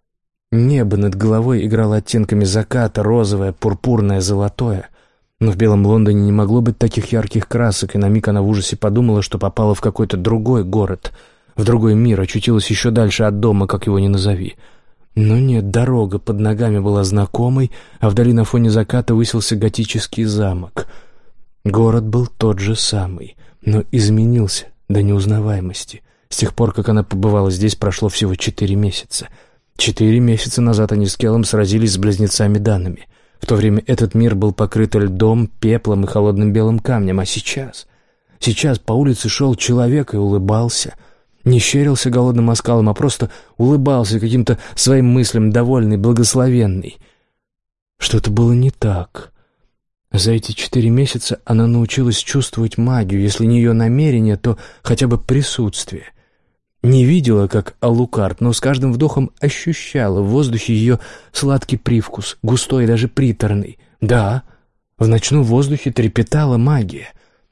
Небо над головой играло оттенками заката, розовое, пурпурное, золотое. Но в белом Лондоне не могло быть таких ярких красок, и на миг она в ужасе подумала, что попала в какой-то другой город, в другой мир, очутилась еще дальше от дома, как его ни назови. Но нет, дорога под ногами была знакомой, а вдали на фоне заката высился готический замок. Город был тот же самый, но изменился до неузнаваемости. С тех пор, как она побывала здесь, прошло всего четыре месяца. Четыре месяца назад они с Келлом сразились с близнецами Данами. В то время этот мир был покрыт льдом, пеплом и холодным белым камнем, а сейчас... Сейчас по улице шел человек и улыбался. Не щерился голодным оскалом, а просто улыбался каким-то своим мыслям, довольный, благословенный. Что-то было не так. За эти четыре месяца она научилась чувствовать магию, если не ее намерение, то хотя бы присутствие. Не видела, как Алукард, но с каждым вдохом ощущала в воздухе ее сладкий привкус, густой и даже приторный. Да, в ночном воздухе трепетала магия.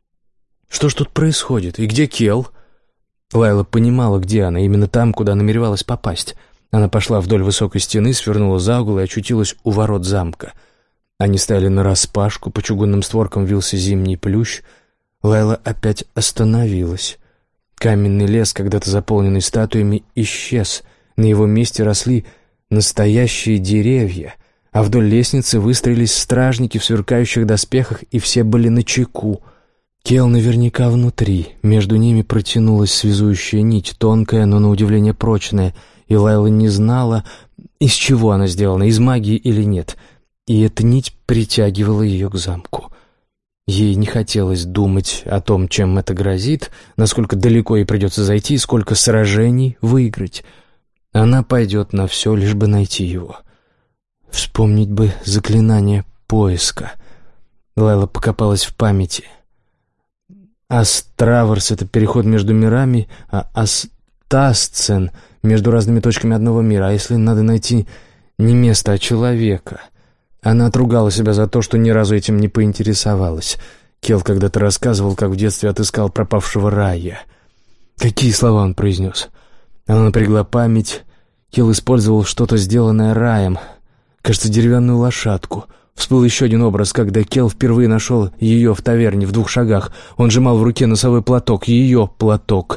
Что ж тут происходит? И где Келл? Лайла понимала, где она, именно там, куда намеревалась попасть. Она пошла вдоль высокой стены, свернула за угол и очутилась у ворот замка. Они стояли нараспашку, по чугунным створкам вился зимний плющ. Лайла опять остановилась. Каменный лес, когда-то заполненный статуями, исчез. На его месте росли настоящие деревья, а вдоль лестницы выстроились стражники в сверкающих доспехах, и все были начеку. Келл наверняка внутри. Между ними протянулась связующая нить, тонкая, но на удивление прочная, и Лайла не знала, из чего она сделана, из магии или нет. И эта нить притягивала ее к замку. Ей не хотелось думать о том, чем это грозит, насколько далеко ей придется зайти и сколько сражений выиграть. Она пойдет на все, лишь бы найти его. Вспомнить бы заклинание поиска. Лайла покопалась в памяти. Астраверс — это переход между мирами, а Астасцен — между разными точками одного мира. А если надо найти не место, а человека? Она отругала себя за то, что ни разу этим не поинтересовалась. Кел когда-то рассказывал, как в детстве отыскал пропавшего Рая. Какие слова он произнес? Она напрягла память. Кел использовал что-то, сделанное Раем. Кажется, деревянную лошадку. Всплыл еще один образ, когда Кел впервые нашел ее в таверне в двух шагах. Он сжимал в руке носовой платок, ее платок.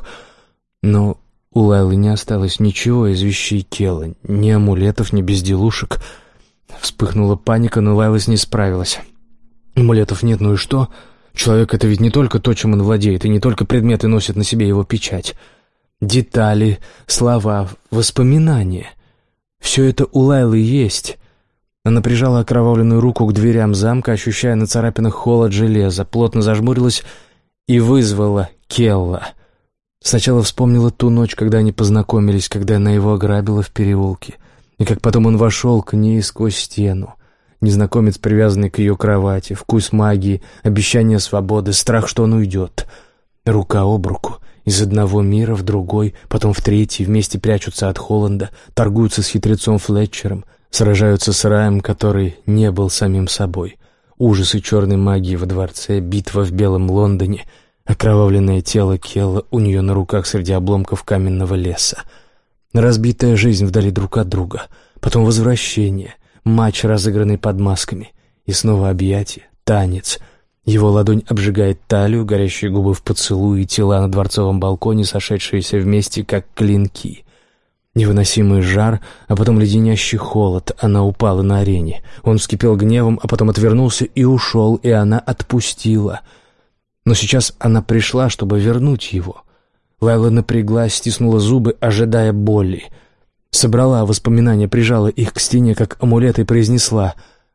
Но у Лайлы не осталось ничего из вещей Кела, ни амулетов, ни безделушек. Вспыхнула паника, но Лайла с ней справилась. Амулетов нет, ну и что? Человек — это ведь не только то, чем он владеет, и не только предметы носят на себе его печать. Детали, слова, воспоминания — все это у Лайлы есть. Она прижала окровавленную руку к дверям замка, ощущая на царапинах холод железа, плотно зажмурилась и вызвала Келла. Сначала вспомнила ту ночь, когда они познакомились, когда она его ограбила в переулке, и как потом он вошел к ней сквозь стену. Незнакомец, привязанный к ее кровати, вкус магии, обещание свободы, страх, что он уйдет. Рука об руку, из одного мира в другой, потом в третий, вместе прячутся от Холланда, торгуются с хитрецом Флетчером, сражаются с Раем, который не был самим собой. Ужасы черной магии во дворце, битва в Белом Лондоне, окровавленное тело Келла у нее на руках среди обломков каменного леса. Разбитая жизнь вдали друг от друга, потом возвращение, матч, разыгранный под масками, и снова объятие, танец. Его ладонь обжигает талию, горящие губы в поцелуи, тела на дворцовом балконе, сошедшиеся вместе, как клинки. Невыносимый жар, а потом леденящий холод. Она упала на арене. Он вскипел гневом, а потом отвернулся и ушел, и она отпустила. Но сейчас она пришла, чтобы вернуть его. Лайла напряглась, стиснула зубы, ожидая боли. Собрала воспоминания, прижала их к стене, как амулет, и произнесла: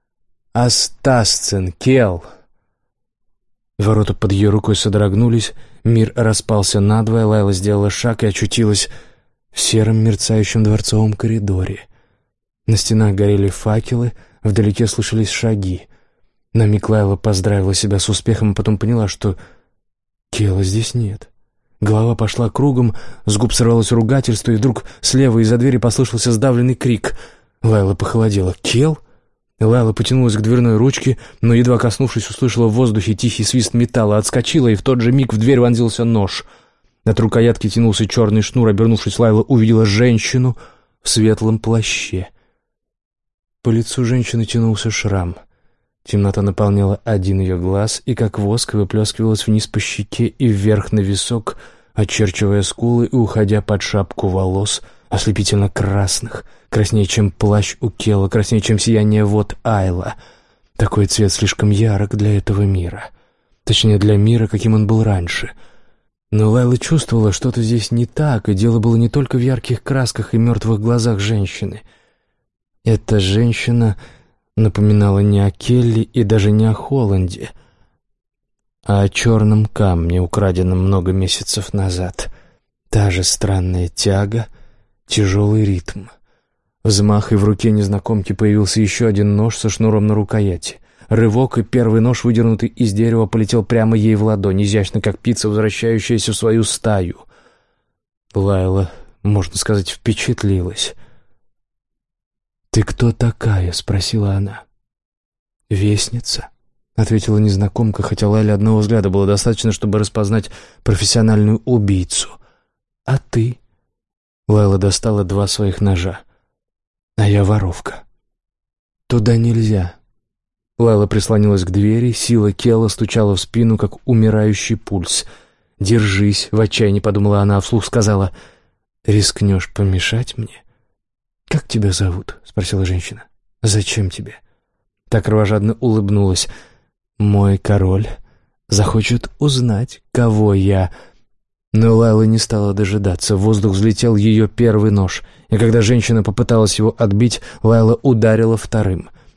«Астасцен, Кел!» Ворота под ее рукой содрогнулись, мир распался надвое, Лайла сделала шаг и очутилась в сером мерцающем дворцовом коридоре. На стенах горели факелы, вдалеке слышались шаги. На миг Лайла поздравила себя с успехом, а потом поняла, что Кела здесь нет. Голова пошла кругом, с губ сорвалось ругательство, и вдруг слева из-за двери послышался сдавленный крик. Лайла похолодела. «Кел?» Лайла потянулась к дверной ручке, но, едва коснувшись, услышала в воздухе тихий свист металла, отскочила, и в тот же миг в дверь вонзился нож. От рукоятки тянулся черный шнур. Обернувшись, Лайла увидела женщину в светлом плаще. По лицу женщины тянулся шрам. Темнота наполняла один ее глаз и, как воск, выплескивалась вниз по щеке и вверх на висок, очерчивая скулы и уходя под шапку волос, ослепительно красных, краснее, чем плащ у Кела, краснее, чем сияние вод Айла. Такой цвет слишком ярок для этого мира. Точнее, для мира, каким он был раньше. Но Лайла чувствовала, что-то здесь не так, и дело было не только в ярких красках и мертвых глазах женщины. Эта женщина напоминала не о Келли и даже не о Холланде, а о черном камне, украденном много месяцев назад. Та же странная тяга, тяжелый ритм. Взмах, и в руке незнакомки появился еще один нож со шнуром на рукояти. Рывок, и первый нож, выдернутый из дерева, полетел прямо ей в ладонь, изящно, как птица, возвращающаяся в свою стаю. Лайла, можно сказать, впечатлилась. «Ты кто такая?» — спросила она. «Вестница», — ответила незнакомка, хотя Лайле одного взгляда было достаточно, чтобы распознать профессиональную убийцу. «А ты?» Лайла достала два своих ножа. «А я воровка». «Туда нельзя». Лайла прислонилась к двери, сила Келла стучала в спину, как умирающий пульс. «Держись», — в отчаянии подумала она, а вслух сказала: «Рискнешь помешать мне?» «Как тебя зовут?» — спросила женщина. «Зачем тебе?» Та кровожадно улыбнулась. «Мой король захочет узнать, кого я...» Но Лайла не стала дожидаться. В воздух взлетел ее первый нож, и когда женщина попыталась его отбить, Лайла ударила вторым.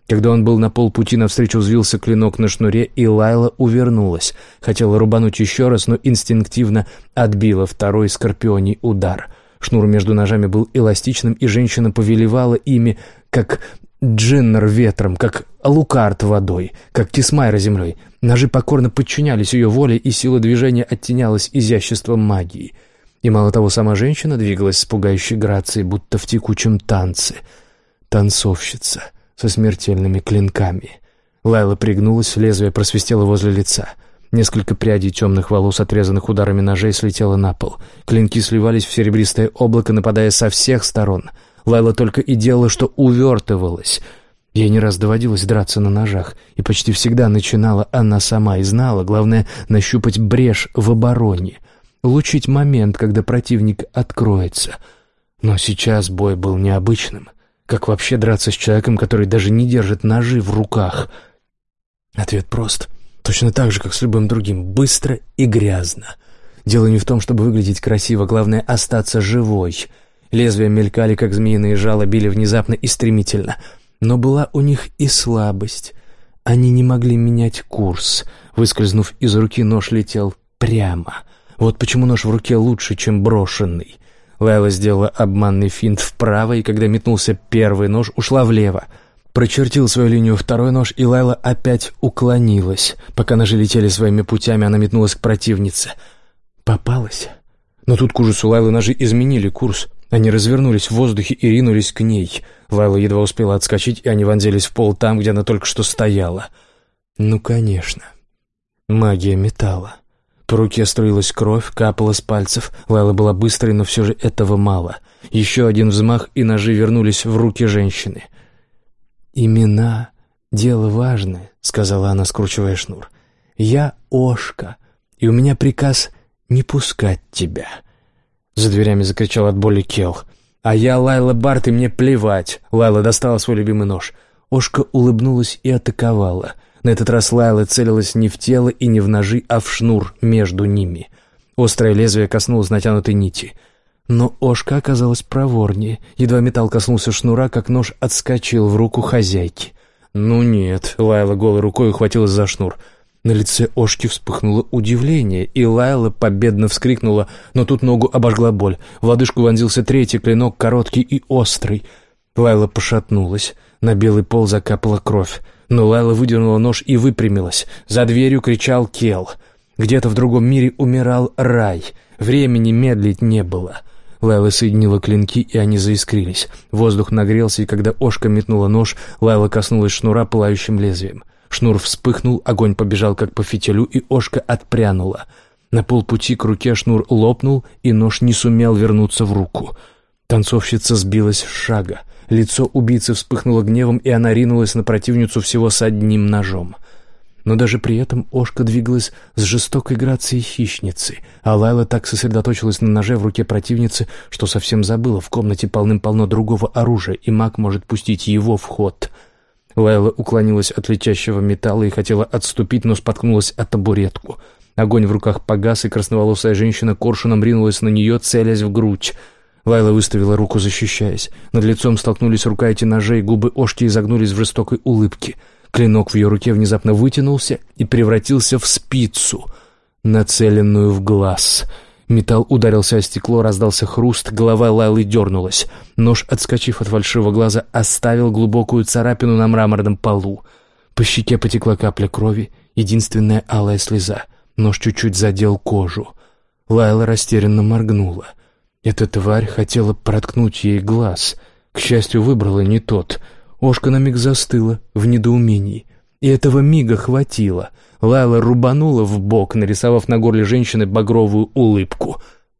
Когда он был на полпути, навстречу взвился клинок на шнуре, и Лайла увернулась. Хотела рубануть еще раз, но инстинктивно отбила второй скорпионий удар. Шнур между ножами был эластичным, и женщина повелевала ими, как Джиннер ветром, как Алукард водой, как Кисмайра землей. Ножи покорно подчинялись ее воле, и сила движения оттенялась изяществом магии. И мало того, сама женщина двигалась с пугающей грацией, будто в текучем танце. Танцовщица со смертельными клинками. Лайла пригнулась, лезвие просвистело возле лица. Несколько прядей темных волос, отрезанных ударами ножей, слетело на пол. Клинки сливались в серебристое облако, нападая со всех сторон. Лайла только и делала, что увертывалась. Ей не раз доводилось драться на ножах, и почти всегда начинала она сама и знала, главное — нащупать брешь в обороне, улучшить момент, когда противник откроется. Но сейчас бой был необычным. Как вообще драться с человеком, который даже не держит ножи в руках? Ответ прост. Точно так же, как с любым другим. Быстро и грязно. Дело не в том, чтобы выглядеть красиво, главное — остаться живой. Лезвия мелькали, как змеиные жало, били внезапно и стремительно. Но была у них и слабость. Они не могли менять курс. Выскользнув из руки, нож летел прямо. Вот почему нож в руке лучше, чем брошенный. Лайла сделала обманный финт вправо, и когда метнулся первый нож, ушла влево. Прочертил свою линию второй нож, и Лайла опять уклонилась. Пока ножи летели своими путями, она метнулась к противнице. Попалась. Но тут к ужасу Лайлы ножи изменили курс. Они развернулись в воздухе и ринулись к ней. Лайла едва успела отскочить, и они вонзились в пол там, где она только что стояла. Ну, конечно. Магия металла. По руке струилась кровь, капала с пальцев. Лайла была быстрой, но все же этого мало. Еще один взмах, и ножи вернулись в руки женщины. «Имена — дело важное», — сказала она, скручивая шнур. «Я Ошка, и у меня приказ не пускать тебя». За дверями закричал от боли Кел. «А я Лайла Барт, и мне плевать». Лайла достала свой любимый нож. Ошка улыбнулась и атаковала. На этот раз Лайла целилась не в тело и не в ножи, а в шнур между ними. Острое лезвие коснулось натянутой нити. Но Ошка оказалась проворнее. Едва металл коснулся шнура, как нож отскочил в руку хозяйки. «Ну нет», — Лайла голой рукой ухватилась за шнур. На лице Ошки вспыхнуло удивление, и Лайла победно вскрикнула, но тут ногу обожгла боль. В лодыжку вонзился третий клинок, короткий и острый. Лайла пошатнулась. На белый пол закапала кровь. Но Лайла выдернула нож и выпрямилась. За дверью кричал Кел. Где-то в другом мире умирал рай. Времени медлить не было. Лайла соединила клинки, и они заискрились. Воздух нагрелся, и когда Ошка метнула нож, Лайла коснулась шнура пылающим лезвием. Шнур вспыхнул, огонь побежал как по фитилю, и Ошка отпрянула. На полпути к руке шнур лопнул, и нож не сумел вернуться в руку. Танцовщица сбилась с шага. Лицо убийцы вспыхнуло гневом, и она ринулась на противницу всего с одним ножом. Но даже при этом Ошка двигалась с жестокой грацией хищницы, а Лайла так сосредоточилась на ноже в руке противницы, что совсем забыла, в комнате полным-полно другого оружия, и маг может пустить его в ход. Лайла уклонилась от летящего металла и хотела отступить, но споткнулась о табуретку. Огонь в руках погас, и красноволосая женщина коршуном ринулась на нее, целясь в грудь. Лайла выставила руку, защищаясь. Над лицом столкнулись рукояти ножей, губы Ошки изогнулись в жестокой улыбке. Клинок в ее руке внезапно вытянулся и превратился в спицу, нацеленную в глаз. Металл ударился о стекло, раздался хруст, голова Лайлы дернулась. Нож, отскочив от фальшивого глаза, оставил глубокую царапину на мраморном полу. По щеке потекла капля крови, единственная алая слеза. Нож чуть-чуть задел кожу. Лайла растерянно моргнула. Эта тварь хотела проткнуть ей глаз. К счастью, выбрала не тот. Ошка на миг застыла в недоумении. И этого мига хватило. Лайла рубанула в бок, нарисовав на горле женщины багровую улыбку.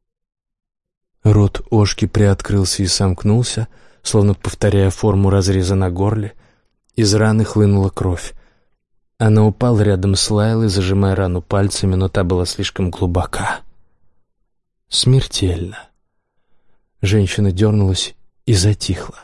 Рот Ошки приоткрылся и сомкнулся, словно повторяя форму разреза на горле. Из раны хлынула кровь. Она упала рядом с Лайлой, зажимая рану пальцами, но та была слишком глубока. Смертельно. Женщина дернулась и затихла.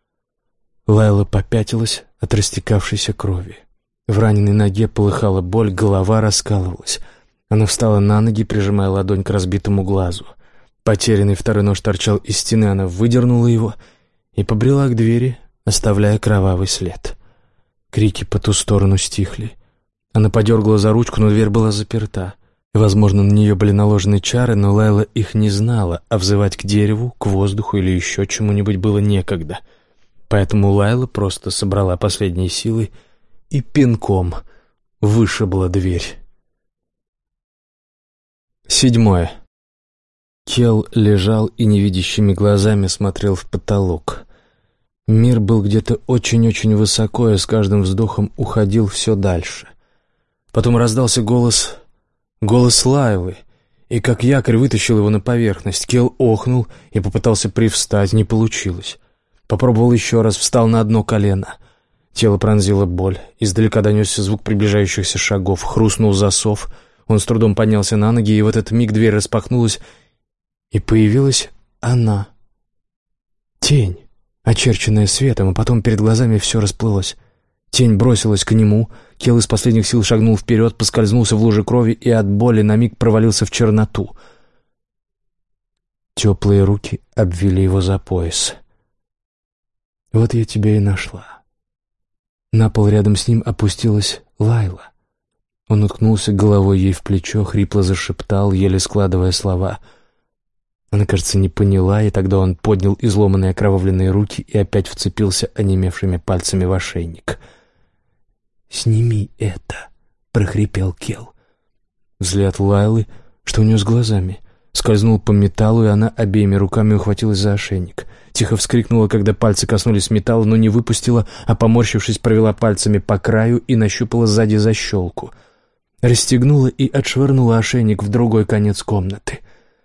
Лайла попятилась от растекавшейся крови. В раненой ноге полыхала боль, голова раскалывалась. Она встала на ноги, прижимая ладонь к разбитому глазу. Потерянный второй нож торчал из стены, она выдернула его и побрела к двери, оставляя кровавый след. Крики по ту сторону стихли. Она подергала за ручку, но дверь была заперта. Возможно, на нее были наложены чары, но Лайла их не знала, а взывать к дереву, к воздуху или еще чему-нибудь было некогда. Поэтому Лайла просто собрала последние силы и пинком вышибла дверь. Седьмое. Кел лежал и невидящими глазами смотрел в потолок. Мир был где-то очень-очень высоко и с каждым вздохом уходил все дальше. Потом раздался голос... голос Лайлы, и как якорь вытащил его на поверхность. Кел охнул и попытался привстать, не получилось. Попробовал еще раз, встал на одно колено. Тело пронзила боль, издалека донесся звук приближающихся шагов, хрустнул засов. Он с трудом поднялся на ноги, и в этот миг дверь распахнулась, и появилась она. Тень, очерченная светом, а потом перед глазами все расплылось. Тень бросилась к нему. Кел из последних сил шагнул вперед, поскользнулся в луже крови и от боли на миг провалился в черноту. Теплые руки обвили его за пояс. «Вот я тебя и нашла». На пол рядом с ним опустилась Лайла. Он уткнулся головой ей в плечо, хрипло зашептал, еле складывая слова. Она, кажется, не поняла, и тогда он поднял изломанные окровавленные руки и опять вцепился онемевшими пальцами в ошейник. «Сними это», — прохрипел Кел. Взгляд Лайлы, что у нее с глазами, скользнул по металлу, и она обеими руками ухватилась за ошейник. Тихо вскрикнула, когда пальцы коснулись металла, но не выпустила, а, поморщившись, провела пальцами по краю и нащупала сзади защелку. Расстегнула и отшвырнула ошейник в другой конец комнаты.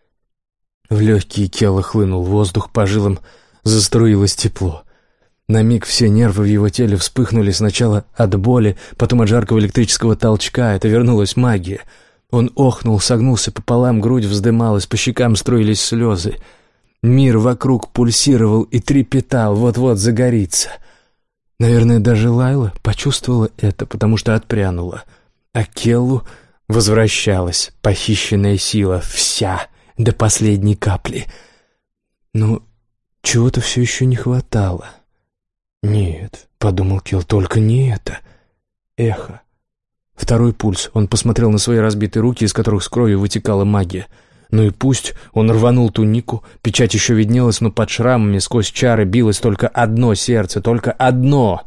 В легкие Кела хлынул воздух, по жилам заструилось тепло. На миг все нервы в его теле вспыхнули сначала от боли, потом от жаркого электрического толчка. Это вернулась магия. Он охнул, согнулся пополам, грудь вздымалась, по щекам струились слезы. Мир вокруг пульсировал и трепетал, вот-вот загорится. Наверное, даже Лайла почувствовала это, потому что отпрянула. А Келлу возвращалась похищенная сила, вся, до последней капли. Но чего-то все еще не хватало. «Нет», — подумал Кел, — «только не это. Эхо». Второй пульс. Он посмотрел на свои разбитые руки, из которых с кровью вытекала магия. Ну и пусть. Он рванул тунику, печать еще виднелась, но под шрамами сквозь чары билось только одно сердце, только одно.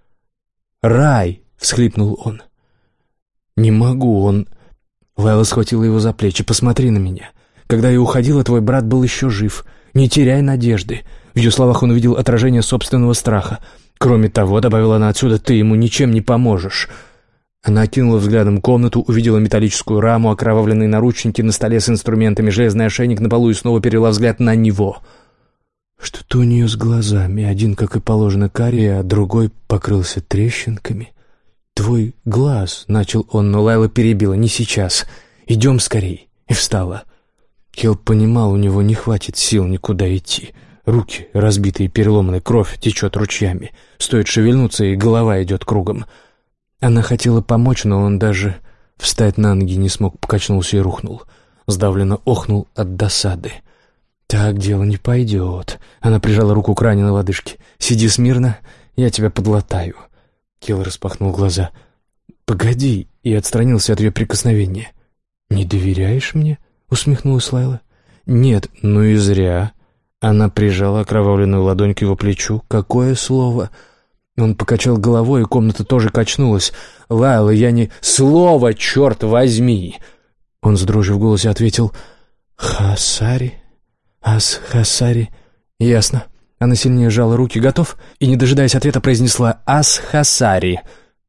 «Рай!» — всхлипнул он. «Не могу, он...» Лайла схватила его за плечи. «Посмотри на меня. Когда я уходила, твой брат был еще жив. Не теряй надежды». В ее словах он увидел отражение собственного страха. «Кроме того, — добавила она отсюда, — ты ему ничем не поможешь». Она окинула взглядом комнату, увидела металлическую раму, окровавленные наручники на столе с инструментами, железный ошейник на полу и снова перевела взгляд на него. Что-то у нее с глазами. Один, как и положено, карий, а другой покрылся трещинками. «Твой глаз», — начал он, но Лайла перебила. «Не сейчас. Идем скорей». И встала. Кел понимал, у него не хватит сил никуда идти. Руки разбитые, переломаны, кровь течет ручьями. Стоит шевельнуться, и голова идет кругом. Она хотела помочь, но он даже встать на ноги не смог, покачнулся и рухнул. Сдавленно охнул от досады. «Так дело не пойдет». Она прижала руку к раненой лодыжке. «Сиди смирно, я тебя подлатаю». Кел распахнул глаза. «Погоди», и отстранился от ее прикосновения. «Не доверяешь мне?» — усмехнулась Лайла. «Нет, ну и зря». Она прижала окровавленную ладонь к его плечу. «Какое слово?» Он покачал головой, и комната тоже качнулась. «Лайла, я не...» «Слово, черт возьми!» Он с дрожью в голосе ответил. «Хасари? Ас-Хасари?» «Ясно». Она сильнее сжала руки. «Готов?» И, не дожидаясь ответа, произнесла «Ас-Хасари».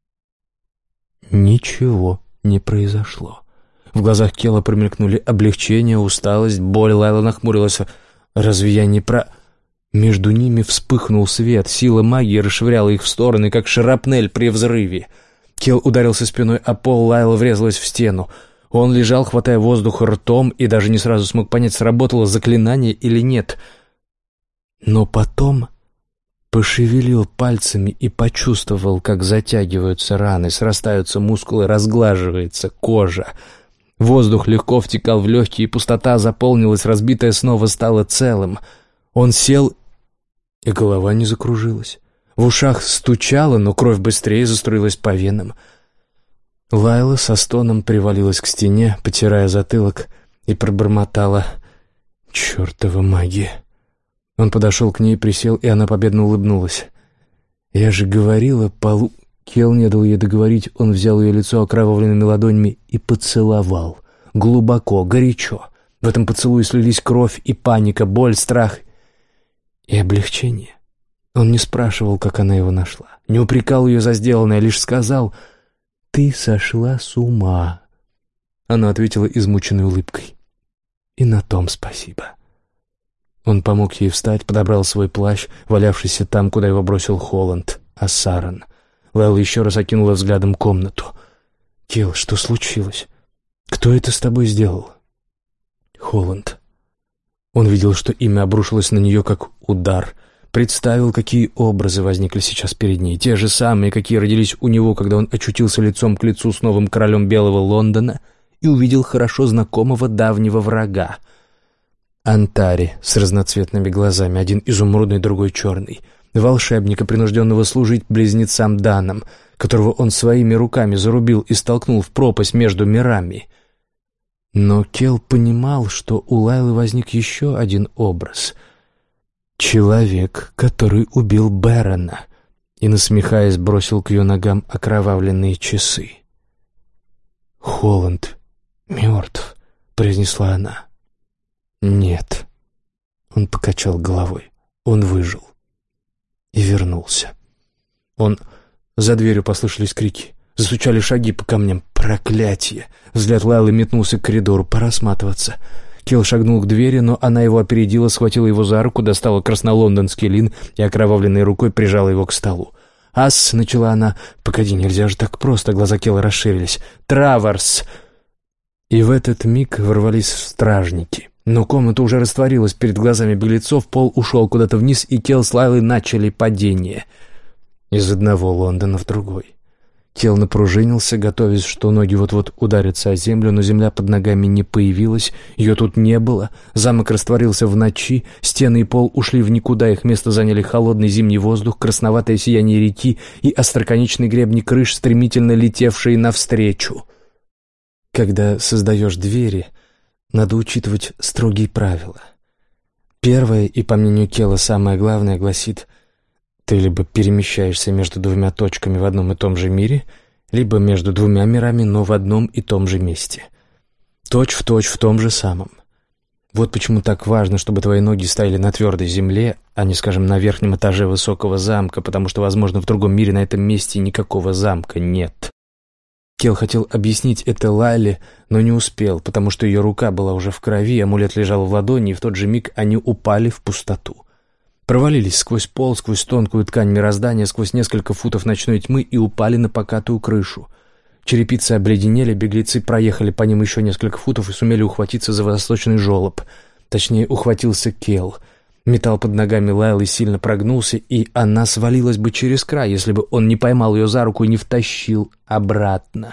Ничего не произошло. В глазах Кела промелькнули облегчение, усталость, боль. Лайла нахмурилась. «Разве я не про...» Между ними вспыхнул свет. Сила магии расшвыряла их в стороны, как шрапнель при взрыве. Кел ударился спиной о пол, Лайла врезалась в стену. Он лежал, хватая воздух ртом, и даже не сразу смог понять, сработало заклинание или нет. Но потом пошевелил пальцами и почувствовал, как затягиваются раны, срастаются мускулы, разглаживается кожа. Воздух легко втекал в легкие, и пустота заполнилась, разбитая снова стала целым. Он сел, и голова не закружилась. В ушах стучало, но кровь быстрее заструилась по венам. Лайла со стоном привалилась к стене, потирая затылок, и пробормотала: «Чёртова магия!» Он подошел к ней, присел, и она победно улыбнулась. «Я же говорила, полу...» Кел не дал ей договорить, он взял ее лицо окровавленными ладонями и поцеловал. Глубоко, горячо. В этом поцелуе слились кровь и паника, боль, страх и облегчение. Он не спрашивал, как она его нашла, не упрекал ее за сделанное, лишь сказал: «Ты сошла с ума». Она ответила измученной улыбкой. «И на том спасибо». Он помог ей встать, подобрал свой плащ, валявшийся там, куда его бросил Холланд, а Саран. Лайла еще раз окинула взглядом комнату. «Кел, что случилось? Кто это с тобой сделал?» «Холланд». Он видел, что имя обрушилось на нее, как удар. Представил, какие образы возникли сейчас перед ней. Те же самые, какие родились у него, когда он очутился лицом к лицу с новым королем Белого Лондона и увидел хорошо знакомого давнего врага. Антари с разноцветными глазами, один изумрудный, другой черный. Волшебника, принужденного служить близнецам Данам, которого он своими руками зарубил и столкнул в пропасть между мирами. Но Кел понимал, что у Лайлы возник еще один образ. Человек, который убил Бэрона, и, насмехаясь, бросил к ее ногам окровавленные часы. «Холланд мертв», — произнесла она. «Нет». Он покачал головой. Он выжил. И вернулся. Он... За дверью послышались крики. Застучали шаги по камням. Проклятие! Взгляд Лайлы метнулся к коридору. Пора сматываться. Кел шагнул к двери, но она его опередила, схватила его за руку, достала краснолондонский лин и окровавленной рукой прижала его к столу. «Ас!» — начала она. «Погоди, нельзя же так просто!» Глаза Кела расширились. «Траверс!» И в этот миг ворвались стражники. Но комната уже растворилась перед глазами беглецов, пол ушел куда-то вниз, и Кел с Лайлой начали падение. Из одного Лондона в другой. Кел напружинился, готовясь, что ноги вот-вот ударятся о землю, но земля под ногами не появилась, ее тут не было. Замок растворился в ночи, стены и пол ушли в никуда, их место заняли холодный зимний воздух, красноватое сияние реки и остроконечные гребни крыш, стремительно летевшие навстречу. Когда создаешь двери, надо учитывать строгие правила. Первое, и по мнению Кела самое главное, гласит: ты либо перемещаешься между двумя точками в одном и том же мире, либо между двумя мирами, но в одном и том же месте. Точь в точь в том же самом. Вот почему так важно, чтобы твои ноги стояли на твердой земле, а не, скажем, на верхнем этаже высокого замка, потому что, возможно, в другом мире на этом месте никакого замка нет. Кел хотел объяснить это Лайле, но не успел, потому что ее рука была уже в крови, амулет лежал в ладони, и в тот же миг они упали в пустоту. Провалились сквозь пол, сквозь тонкую ткань мироздания, сквозь несколько футов ночной тьмы и упали на покатую крышу. Черепицы обледенели, беглецы проехали по ним еще несколько футов и сумели ухватиться за восточный желоб. Точнее, ухватился Кел. Металл под ногами Лайлы сильно прогнулся, и она свалилась бы через край, если бы он не поймал ее за руку и не втащил обратно.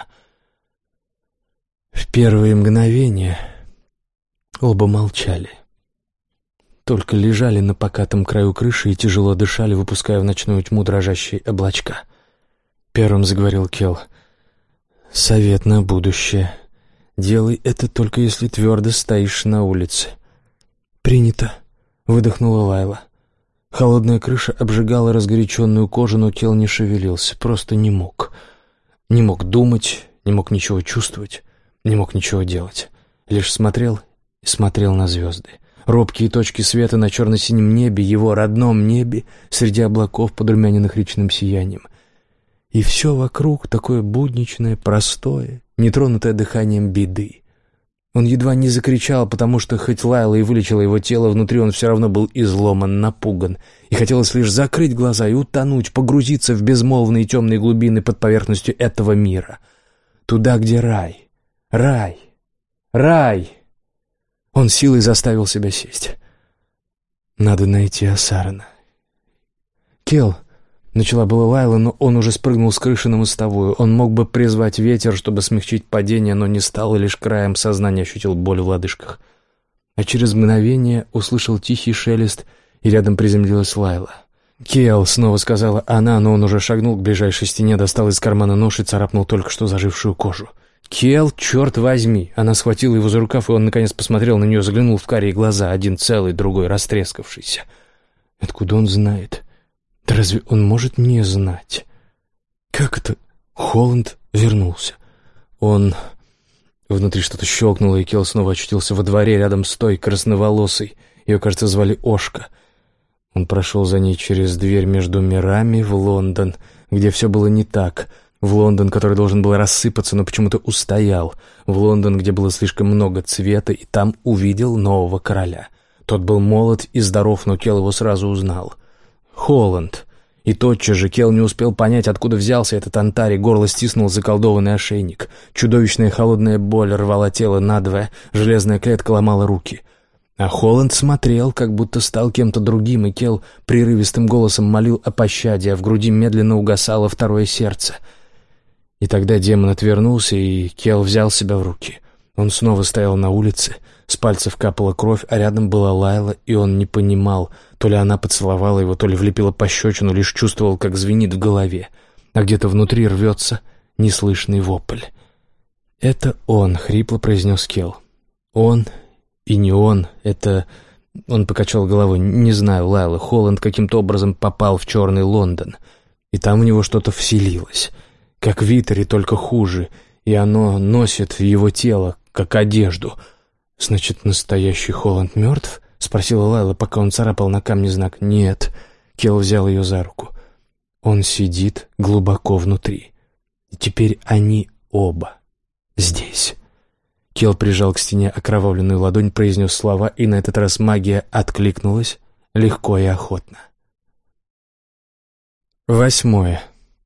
В первые мгновения оба молчали. Только лежали на покатом краю крыши и тяжело дышали, выпуская в ночную тьму дрожащие облачка. Первым заговорил Кел. «Совет на будущее. Делай это только если твердо стоишь на улице». «Принято», — выдохнула Лайла. Холодная крыша обжигала разгоряченную кожу, но Кел не шевелился, просто не мог. Не мог думать, не мог ничего чувствовать, не мог ничего делать. Лишь смотрел и смотрел на звезды. Робкие точки света на черно-синем небе, его родном небе, среди облаков, подрумяненных речным сиянием. И все вокруг такое будничное, простое, нетронутое дыханием беды. Он едва не закричал, потому что хоть Лайла и вылечила его тело, внутри он все равно был изломан, напуган, и хотелось лишь закрыть глаза и утонуть, погрузиться в безмолвные темные глубины под поверхностью этого мира. Туда, где рай, рай, рай. Он силой заставил себя сесть. Надо найти Асарана. «Кел», — начала была Лайла, но он уже спрыгнул с крыши на мостовую. Он мог бы призвать ветер, чтобы смягчить падение, но не стал, и лишь краем сознания ощутил боль в лодыжках. А через мгновение услышал тихий шелест, и рядом приземлилась Лайла. «Кел», — снова сказала она, но он уже шагнул к ближайшей стене, достал из кармана нож и царапнул только что зажившую кожу. «Кел, черт возьми!» Она схватила его за рукав, и он наконец посмотрел на нее, заглянул в карие глаза, один целый, другой растрескавшийся. Откуда он знает? Да разве он может не знать? Как это? Холланд вернулся. Он... Внутри что-то щелкнуло, и Кел снова очутился во дворе рядом с той красноволосой. Ее, кажется, звали Ошка. Он прошел за ней через дверь между мирами в Лондон, где все было не так. В Лондон, который должен был рассыпаться, но почему-то устоял. В Лондон, где было слишком много цвета, и там увидел нового короля. Тот был молод и здоров, но Кел его сразу узнал. Холланд. И тотчас же Кел не успел понять, откуда взялся этот антарий, горло стиснул заколдованный ошейник. Чудовищная холодная боль рвала тело надвое, железная клетка ломала руки. А Холланд смотрел, как будто стал кем-то другим, и Кел прерывистым голосом молил о пощаде, а в груди медленно угасало второе сердце. И тогда демон отвернулся, и Кел взял себя в руки. Он снова стоял на улице, с пальцев капала кровь, а рядом была Лайла, и он не понимал, то ли она поцеловала его, то ли влепила пощечину, лишь чувствовал, как звенит в голове, а где-то внутри рвется неслышный вопль. «Это он», — хрипло произнес Кел. «Он и не он, это...» Он покачал головой. «Не знаю, Лайла, Холланд каким-то образом попал в черный Лондон, и там в него что-то вселилось, как Витари, только хуже, и оно носит его тело, как одежду». «Значит, настоящий Холланд мертв?» — спросила Лайла, пока он царапал на камне знак. «Нет». Кел взял ее за руку. «Он сидит глубоко внутри. И теперь они оба здесь». Кел прижал к стене окровавленную ладонь, произнес слова, и на этот раз магия откликнулась легко и охотно. Восьмое.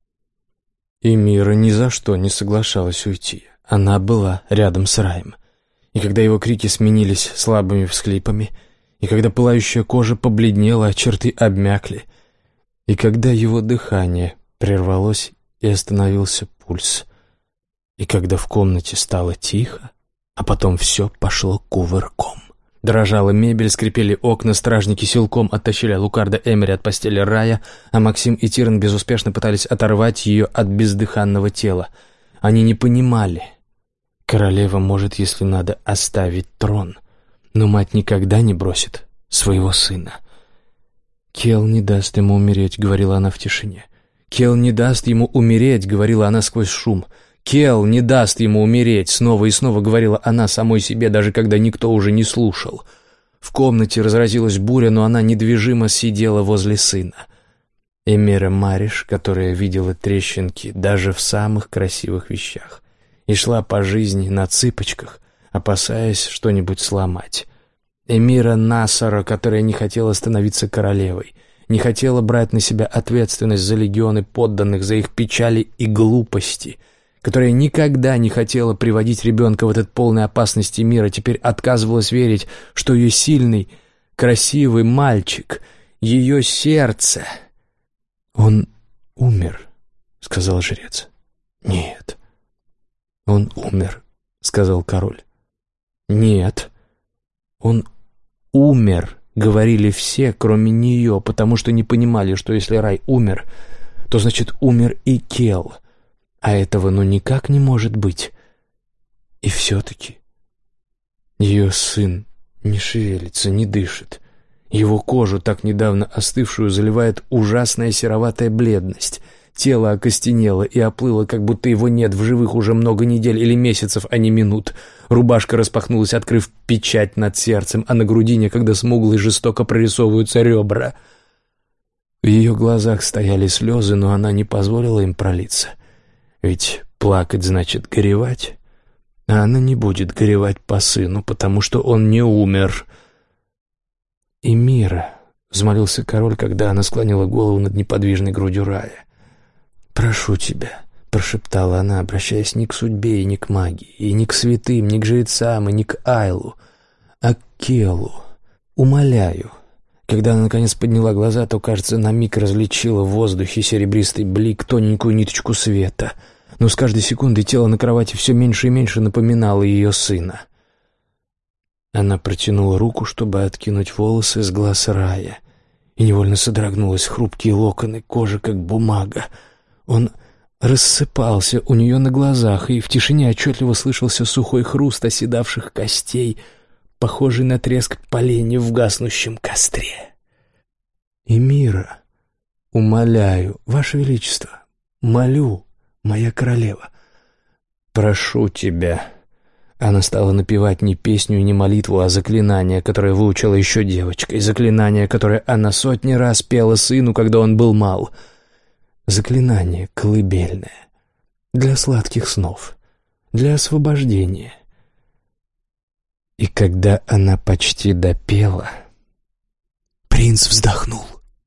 И Мира ни за что не соглашалась уйти. Она была рядом с раем. И когда его крики сменились слабыми всхлипами, и когда пылающая кожа побледнела, а черты обмякли, и когда его дыхание прервалось и остановился пульс, и когда в комнате стало тихо, а потом все пошло кувырком. Дрожала мебель, скрипели окна, стражники силком оттащили Лукарда Эмери от постели рая, а Максим и Тиран безуспешно пытались оторвать ее от бездыханного тела. Они не понимали. Королева может, если надо, оставить трон, но мать никогда не бросит своего сына. «Кел не даст ему умереть», — говорила она в тишине. «Кел не даст ему умереть», — говорила она сквозь шум. «Кел не даст ему умереть», — снова и снова говорила она самой себе, даже когда никто уже не слушал. В комнате разразилась буря, но она недвижимо сидела возле сына. Эмира Мариш, которая видела трещинки даже в самых красивых вещах, и шла по жизни на цыпочках, опасаясь что-нибудь сломать. Эмира Насара, которая не хотела становиться королевой, не хотела брать на себя ответственность за легионы подданных, за их печали и глупости, которая никогда не хотела приводить ребенка в этот полный опасности мир, а теперь отказывалась верить, что ее сильный, красивый мальчик, ее сердце... «Он умер», — сказал жрец. «Нет». «Он умер», — сказал король. «Нет». «Он умер», — говорили все, кроме нее, потому что не понимали, что если рай умер, то значит умер и Кел. А этого ну никак не может быть. И все-таки ее сын не шевелится, не дышит. Его кожу, так недавно остывшую, заливает ужасная сероватая бледность. Тело окостенело и оплыло, как будто его нет в живых уже много недель или месяцев, а не минут. Рубашка распахнулась, открыв печать над сердцем, а на грудине, когда смуглые жестоко прорисовываются ребра. В ее глазах стояли слезы, но она не позволила им пролиться. Ведь плакать значит горевать, а она не будет горевать по сыну, потому что он не умер. «И Мира», — взмолился король, когда она склонила голову над неподвижной грудью рая. «Прошу тебя», — прошептала она, обращаясь не к судьбе и не к магии, и не к святым, не к жрецам, и не к Айлу, а к Келу. «Умоляю». Когда она наконец подняла глаза, то, кажется, на миг различила в воздухе серебристый блик, тоненькую ниточку света. Но с каждой секундой тело на кровати все меньше и меньше напоминало ее сына. Она протянула руку, чтобы откинуть волосы с глаз рая, и невольно содрогнулась хрупкие локоны, кожа как бумага. Он рассыпался у нее на глазах, и в тишине отчетливо слышался сухой хруст оседавших костей, похожий на треск поленьев в гаснущем костре. «Эмира, умоляю, Ваше Величество, молю, моя королева, прошу тебя». Она стала напевать не песню и не молитву, а заклинание, которое выучила еще девочкой, заклинание, которое она сотни раз пела сыну, когда он был мал. Заклинание колыбельное, для сладких снов, для освобождения. И когда она почти допела, принц вздохнул.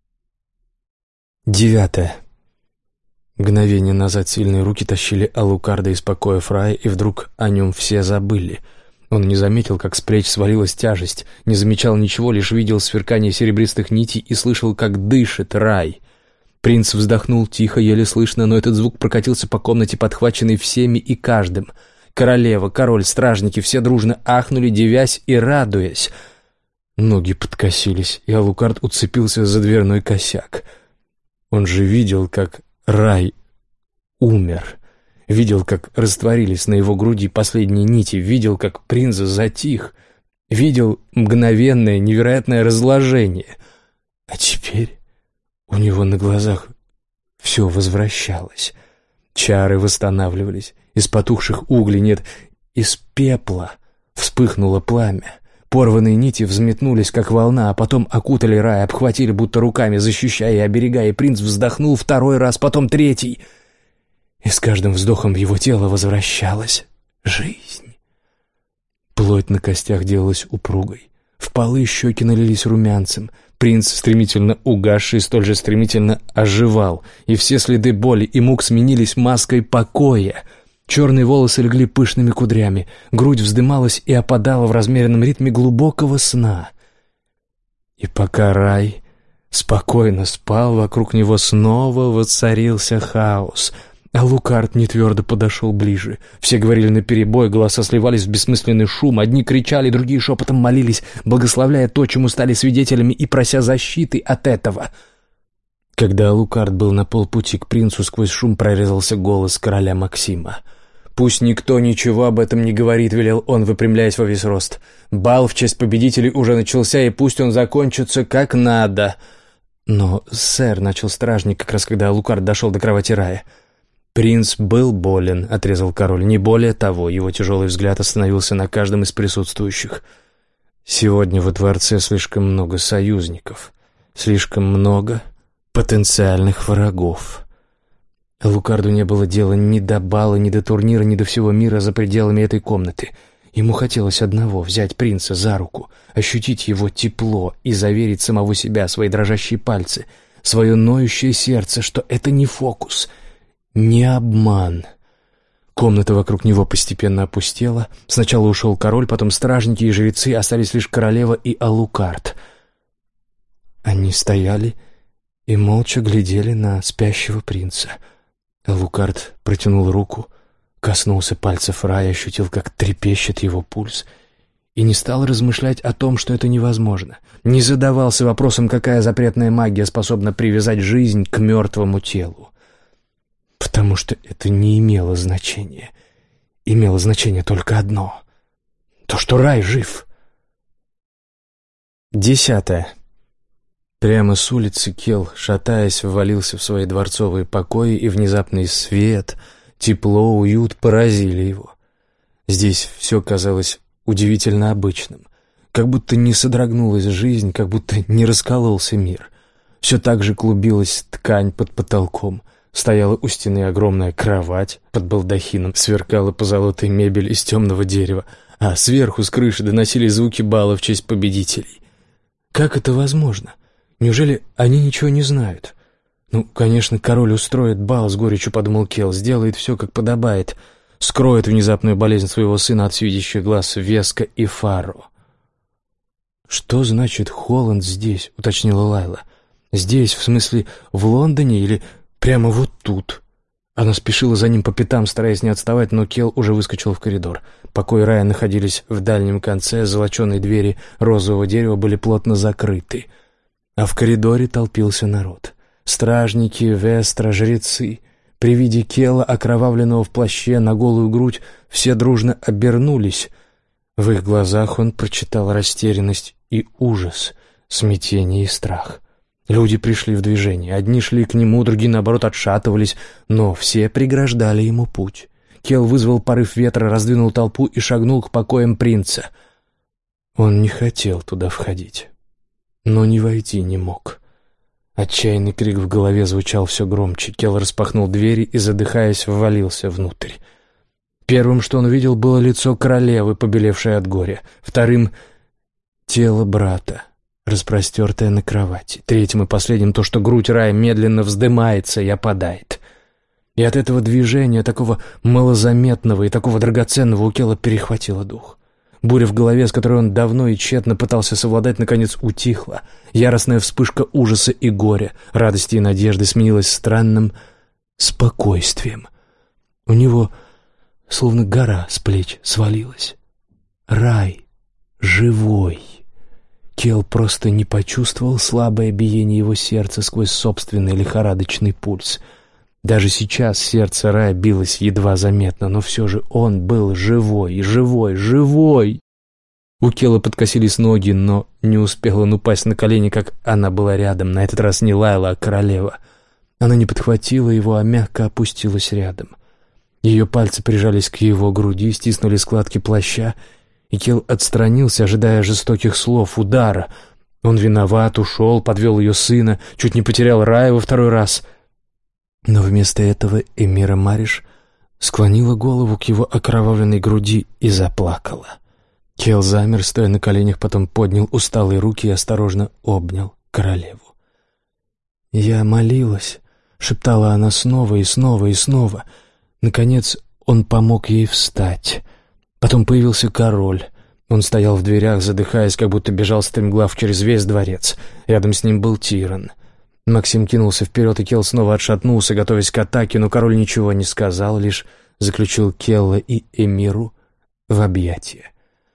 Девятое. Мгновение назад сильные руки тащили Алукарда из покоя Фрая, и вдруг о нем все забыли. Он не заметил, как с плеч свалилась тяжесть, не замечал ничего, лишь видел сверкание серебристых нитей и слышал, как дышит Рай. Принц вздохнул тихо, еле слышно, но этот звук прокатился по комнате, подхваченный всеми и каждым. Королева, король, стражники все дружно ахнули, дивясь и радуясь. Ноги подкосились, и Алукард уцепился за дверной косяк. Он же видел, как Рай умер, видел, как растворились на его груди последние нити, видел, как принц затих, видел мгновенное невероятное разложение. А теперь у него на глазах все возвращалось. Чары восстанавливались, из потухших углей, нет, из пепла вспыхнуло пламя. Порванные нити взметнулись, как волна, а потом окутали Рай, обхватили будто руками, защищая и оберегая, и принц вздохнул второй раз, потом третий. И с каждым вздохом в его тело возвращалась жизнь. Плоть на костях делалась упругой, впалые щеки налились румянцем. Принц, стремительно угасший, столь же стремительно оживал, и все следы боли и мук сменились маской покоя. Черные волосы легли пышными кудрями, грудь вздымалась и опадала в размеренном ритме глубокого сна. И пока Рай спокойно спал, вокруг него снова воцарился хаос. Алукард нетвердо подошел ближе. Все говорили наперебой, голоса сливались в бессмысленный шум. Одни кричали, другие шепотом молились, благословляя то, чему стали свидетелями, и прося защиты от этого. Когда Алукард был на полпути к принцу, сквозь шум прорезался голос короля Максима. «Пусть никто ничего об этом не говорит», — велел он, выпрямляясь во весь рост. «Бал в честь победителей уже начался, и пусть он закончится как надо». «Но, сэр», — начал стражник, как раз когда Алукард дошел до кровати Рая. «Принц был болен», — отрезал король. «Не более того», — его тяжелый взгляд остановился на каждом из присутствующих. «Сегодня во дворце слишком много союзников, слишком много потенциальных врагов». Алукарду не было дела ни до бала, ни до турнира, ни до всего мира за пределами этой комнаты. Ему хотелось одного — взять принца за руку, ощутить его тепло и заверить самого себя, свои дрожащие пальцы, свое ноющее сердце, что это не фокус, не обман. Комната вокруг него постепенно опустела. Сначала ушел король, потом стражники и жрецы, остались лишь королева и Алукард. Они стояли и молча глядели на спящего принца. Алукард протянул руку, коснулся пальцев Рая, ощутил, как трепещет его пульс, и не стал размышлять о том, что это невозможно. Не задавался вопросом, какая запретная магия способна привязать жизнь к мертвому телу. Потому что это не имело значения. Имело значение только одно — то, что Рай жив. Десятое. Прямо с улицы Кел, шатаясь, ввалился в свои дворцовые покои, и внезапный свет, тепло, уют поразили его. Здесь все казалось удивительно обычным, как будто не содрогнулась жизнь, как будто не раскололся мир. Все так же клубилась ткань под потолком, стояла у стены огромная кровать, под балдахином сверкала позолотой мебель из темного дерева, а сверху с крыши доносились звуки бала в честь победителей. Как это возможно? Неужели они ничего не знают? Ну, конечно, король устроит бал, с горечью подумал Кел, сделает все, как подобает, скроет внезапную болезнь своего сына от свидящих глаз Веска и Фарро. «Что значит Холланд здесь?» — уточнила Лайла. «Здесь, в смысле, в Лондоне или прямо вот тут?» Она спешила за ним по пятам, стараясь не отставать, но Кел уже выскочил в коридор. Покои Рая находились в дальнем конце, золоченые двери розового дерева были плотно закрыты. А в коридоре толпился народ. Стражники, вестра, жрецы. При виде Кела, окровавленного в плаще на голую грудь, все дружно обернулись. В их глазах он прочитал растерянность и ужас, смятение и страх. Люди пришли в движение. Одни шли к нему, другие, наоборот, отшатывались, но все преграждали ему путь. Кел вызвал порыв ветра, раздвинул толпу и шагнул к покоям принца. Он не хотел туда входить, но не войти не мог. Отчаянный крик в голове звучал все громче. Кел распахнул двери и, задыхаясь, ввалился внутрь. Первым, что он увидел, было лицо королевы, побелевшее от горя. Вторым — тело брата, распростертое на кровати. Третьим и последним — то, что грудь Рая медленно вздымается и опадает. И от этого движения, такого малозаметного и такого драгоценного, у Кела перехватило дух. Буря в голове, с которой он давно и тщетно пытался совладать, наконец утихла. Яростная вспышка ужаса и горя, радости и надежды сменилась странным спокойствием. У него словно гора с плеч свалилась. Рай живой. Кел просто не почувствовал слабое биение его сердца сквозь собственный лихорадочный пульс. Даже сейчас сердце Рая билось едва заметно, но все же он был живой, живой, живой. У Кела подкосились ноги, но не успел он упасть на колени, как она была рядом. На этот раз не Лайла, а королева. Она не подхватила его, а мягко опустилась рядом. Ее пальцы прижались к его груди, стиснули складки плаща, и Кел отстранился, ожидая жестоких слов, удара. Он виноват, ушел, подвел ее сына, чуть не потерял Рая во второй раз. Но вместо этого Эмира Мариш склонила голову к его окровавленной груди и заплакала. Кел замер, стоя на коленях, потом поднял усталые руки и осторожно обнял королеву. «Я молилась», — шептала она снова и снова и снова. Наконец он помог ей встать. Потом появился король. Он стоял в дверях, задыхаясь, как будто бежал стремглав через весь дворец. Рядом с ним был Тиран. Максим кинулся вперед, и Кел снова отшатнулся, готовясь к атаке, но король ничего не сказал, лишь заключил Келла и Эмиру в объятия.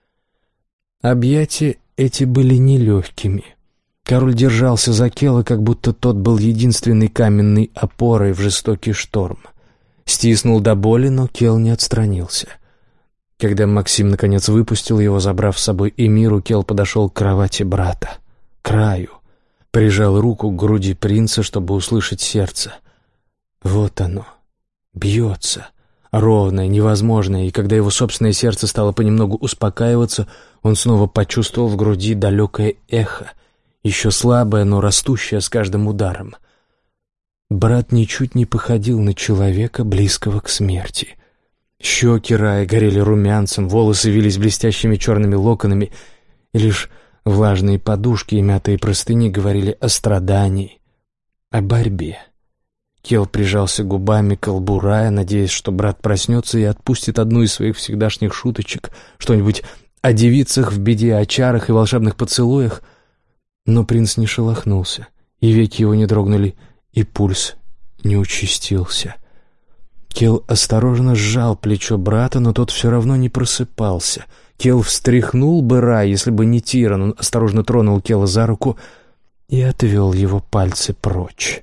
Объятия эти были нелегкими. Король держался за Келла, как будто тот был единственной каменной опорой в жестокий шторм. Стиснул до боли, но Кел не отстранился. Когда Максим наконец выпустил его, забрав с собой Эмиру, Кел подошел к кровати брата, к Раю. Прижал руку к груди принца, чтобы услышать сердце. Вот оно, бьется, ровное, невозможное, и когда его собственное сердце стало понемногу успокаиваться, он снова почувствовал в груди далекое эхо, еще слабое, но растущее с каждым ударом. Брат ничуть не походил на человека, близкого к смерти. Щеки Рая горели румянцем, волосы вились блестящими черными локонами, и лишь влажные подушки и мятые простыни говорили о страдании, о борьбе. Кел прижался губами к лбу Рая, надеясь, что брат проснется и отпустит одну из своих всегдашних шуточек, что-нибудь о девицах в беде, о чарах и волшебных поцелуях. Но принц не шелохнулся, и веки его не дрогнули, и пульс не участился. Кел осторожно сжал плечо брата, но тот все равно не просыпался. Кел встряхнул бы Рая, если бы не Тиран. Он осторожно тронул Кела за руку и отвел его пальцы прочь.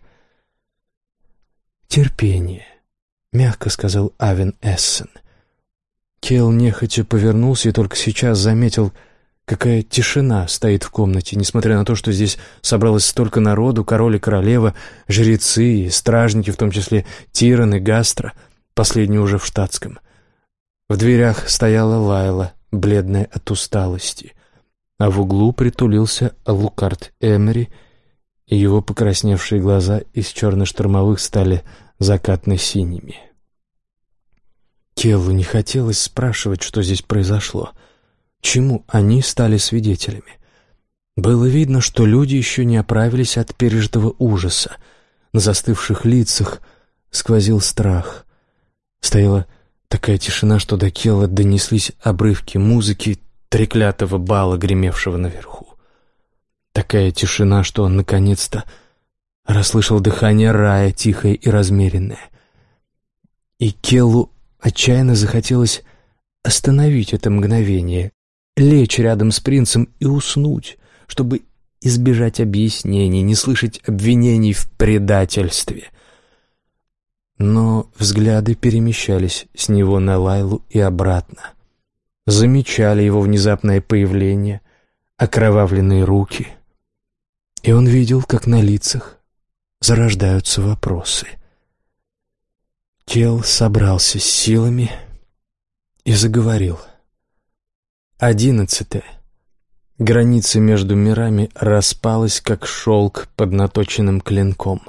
«Терпение», — мягко сказал Авен Эссен. Кел нехотя повернулся и только сейчас заметил, какая тишина стоит в комнате, несмотря на то, что здесь собралось столько народу, король и королева, жрецы и стражники, в том числе Тиран и Гастра, последний уже в штатском. В дверях стояла Лайла, бледная от усталости, а в углу притулился Алукард Эмери, и его покрасневшие глаза из черно-штормовых стали закатно-синими. Келлу не хотелось спрашивать, что здесь произошло, чему они стали свидетелями. Было видно, что люди еще не оправились от пережитого ужаса. На застывших лицах сквозил страх. Стояла такая тишина, что до Келла донеслись обрывки музыки треклятого бала, гремевшего наверху. Такая тишина, что он наконец-то расслышал дыхание Рая, тихое и размеренное. И Келлу отчаянно захотелось остановить это мгновение, лечь рядом с принцем и уснуть, чтобы избежать объяснений, не слышать обвинений в предательстве. Но взгляды перемещались с него на Лайлу и обратно. Замечали его внезапное появление, окровавленные руки. И он видел, как на лицах зарождаются вопросы. Кел собрался с силами и заговорил. Одиннадцатое. Граница между мирами распалась, как шелк под наточенным клинком.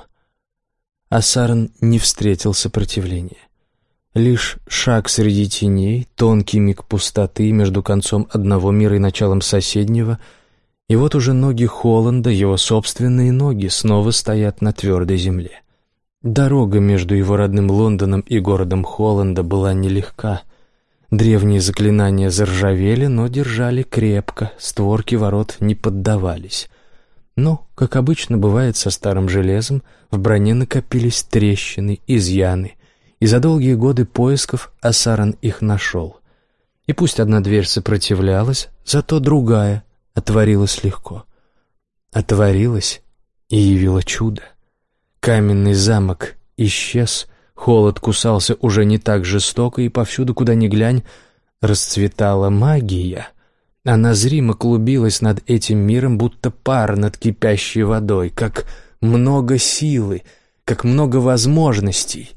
Асаран не встретил сопротивления. Лишь шаг среди теней, тонкий миг пустоты между концом одного мира и началом соседнего, и вот уже ноги Холланда, его собственные ноги, снова стоят на твердой земле. Дорога между его родным Лондоном и городом Холланда была нелегка. Древние заклинания заржавели, но держали крепко, створки ворот не поддавались. Но, как обычно бывает со старым железом, в броне накопились трещины, изъяны, и за долгие годы поисков Асаран их нашел. И пусть одна дверь сопротивлялась, зато другая отворилась легко. Отворилась и явила чудо. Каменный замок исчез, холод кусался уже не так жестоко, и повсюду, куда ни глянь, расцветала магия. Она зримо клубилась над этим миром, будто пар над кипящей водой, как много силы, как много возможностей.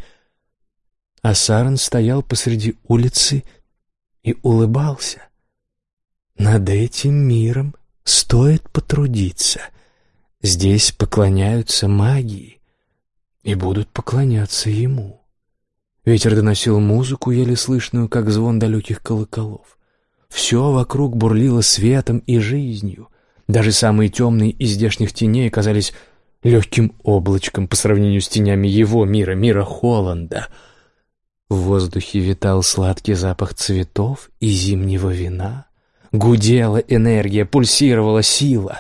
Асаран стоял посреди улицы и улыбался. Над этим миром стоит потрудиться. Здесь поклоняются магии и будут поклоняться ему. Ветер доносил музыку, еле слышную, как звон далеких колоколов. Все вокруг бурлило светом и жизнью. Даже самые темные из здешних теней казались легким облачком по сравнению с тенями его мира, мира Холланда. В воздухе витал сладкий запах цветов и зимнего вина. Гудела энергия, пульсировала сила.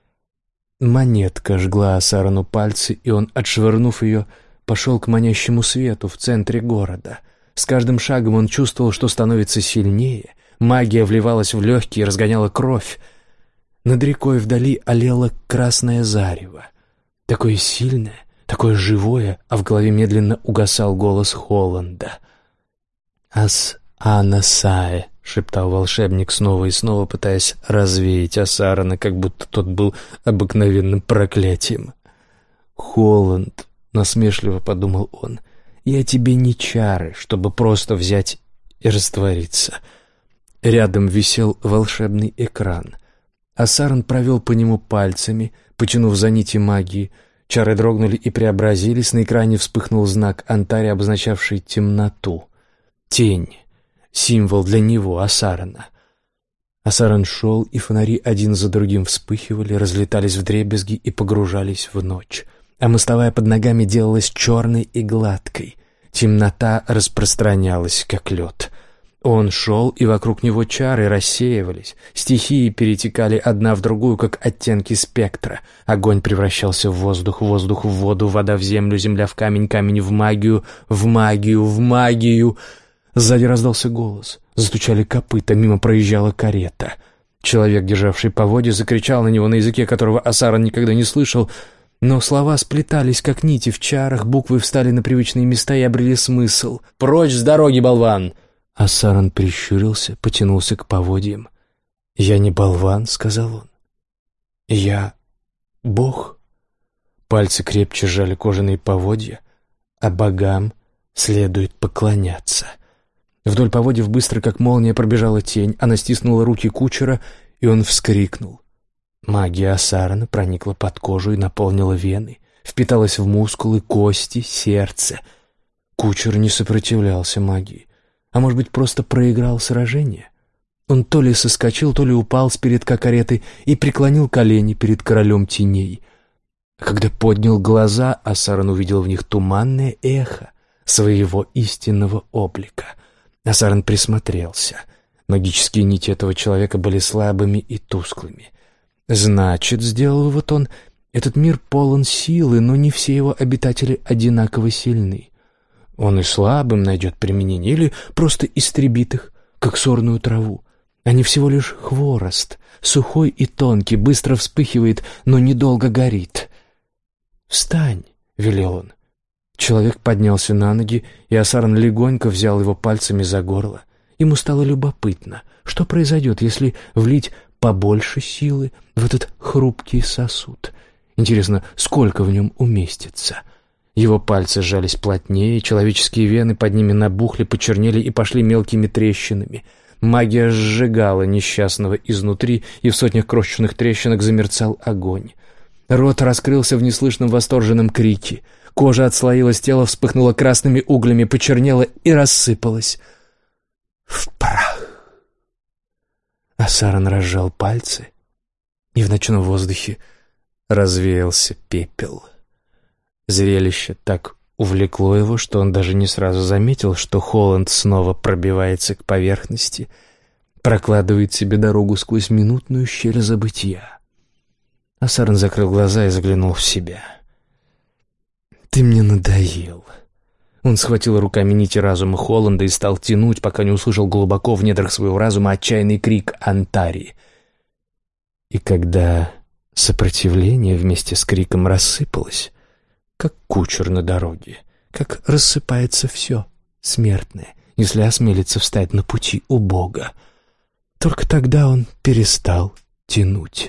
Монетка жгла Асарану пальцы, и он, отшвырнув ее, пошел к манящему свету в центре города. С каждым шагом он чувствовал, что становится сильнее. Магия вливалась в легкие, разгоняла кровь. Над рекой вдали олело красное зарево. Такое сильное, такое живое, а в голове медленно угасал голос Холланда. «Ас-Анасае», — шептал волшебник снова и снова, пытаясь развеять Асарана, как будто тот был обыкновенным проклятием. «Холланд», — насмешливо подумал он, — «я тебе не чары, чтобы просто взять и раствориться». Рядом висел волшебный экран. Асаран провел по нему пальцами, потянув за нити магии. Чары дрогнули и преобразились, на экране вспыхнул знак Антари, обозначавший темноту. Тень. Символ для него, Асарана. Асаран шел, и фонари один за другим вспыхивали, разлетались вдребезги и погружались в ночь. А мостовая под ногами делалась черной и гладкой. Темнота распространялась, как лед. Он шел, и вокруг него чары рассеивались. Стихии перетекали одна в другую, как оттенки спектра. Огонь превращался в воздух, воздух в воду, вода в землю, земля в камень, камень в магию, в магию, в магию. Сзади раздался голос. Застучали копыта, мимо проезжала карета. Человек, державший поводья, закричал на него на языке, которого Асаран никогда не слышал, но слова сплетались, как нити в чарах, буквы встали на привычные места и обрели смысл. «Прочь с дороги, болван!» Асаран прищурился, потянулся к поводьям. «Я не болван», — сказал он. «Я Бог». Пальцы крепче сжали кожаные поводья, а богам следует поклоняться. Вдоль поводьев быстро, как молния, пробежала тень. Она стиснула руки кучера, и он вскрикнул. Магия Асарана проникла под кожу и наполнила вены, впиталась в мускулы, кости, сердце. Кучер не сопротивлялся магии. А может быть, просто проиграл сражение? Он то ли соскочил, то ли упал с передка кареты и преклонил колени перед королем теней. А когда поднял глаза, Асаран увидел в них туманное эхо своего истинного облика. Асаран присмотрелся. Магические нити этого человека были слабыми и тусклыми. Значит, сделал вот он, этот мир полон силы, но не все его обитатели одинаково сильны. Он и слабым найдет применение, или просто истребит их, как сорную траву. Они всего лишь хворост, сухой и тонкий, быстро вспыхивает, но недолго горит. «Встань!» — велел он. Человек поднялся на ноги, и Асаран легонько взял его пальцами за горло. Ему стало любопытно, что произойдет, если влить побольше силы в этот хрупкий сосуд. Интересно, сколько в нем уместится? Его пальцы сжались плотнее, человеческие вены под ними набухли, почернели и пошли мелкими трещинами. Магия сжигала несчастного изнутри, и в сотнях крошечных трещинок замерцал огонь. Рот раскрылся в неслышном восторженном крике. Кожа отслоилась, тело вспыхнуло красными углями, почернело и рассыпалось в прах. Асаран разжал пальцы, и в ночном воздухе развеялся пепел. Зрелище так увлекло его, что он даже не сразу заметил, что Холланд снова пробивается к поверхности, прокладывает себе дорогу сквозь минутную щель забытья. Асаран закрыл глаза и заглянул в себя. «Ты мне надоел». Он схватил руками нити разума Холланда и стал тянуть, пока не услышал глубоко в недрах своего разума отчаянный крик Антари. И когда сопротивление вместе с криком рассыпалось, как кучер на дороге, как рассыпается все смертное, если осмелится встать на пути у Бога, только тогда он перестал тянуть.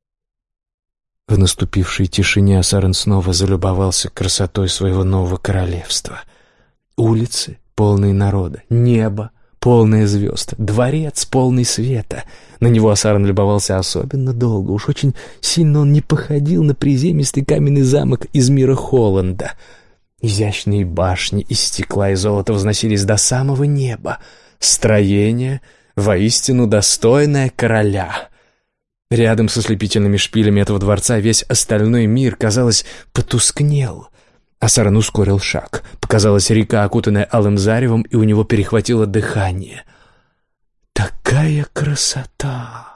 В наступившей тишине Асаран снова залюбовался красотой своего нового королевства. Улицы, полные народа, небо, полное звезд, дворец, полный света. На него Асаран любовался особенно долго, уж очень сильно он не походил на приземистый каменный замок из мира Холланда. Изящные башни из стекла и золота возносились до самого неба. Строение, воистину достойное короля. Рядом с ослепительными шпилями этого дворца весь остальной мир, казалось, потускнел. Асаран ускорил шаг. Показалась река, окутанная алым заревом, и у него перехватило дыхание. Такая красота!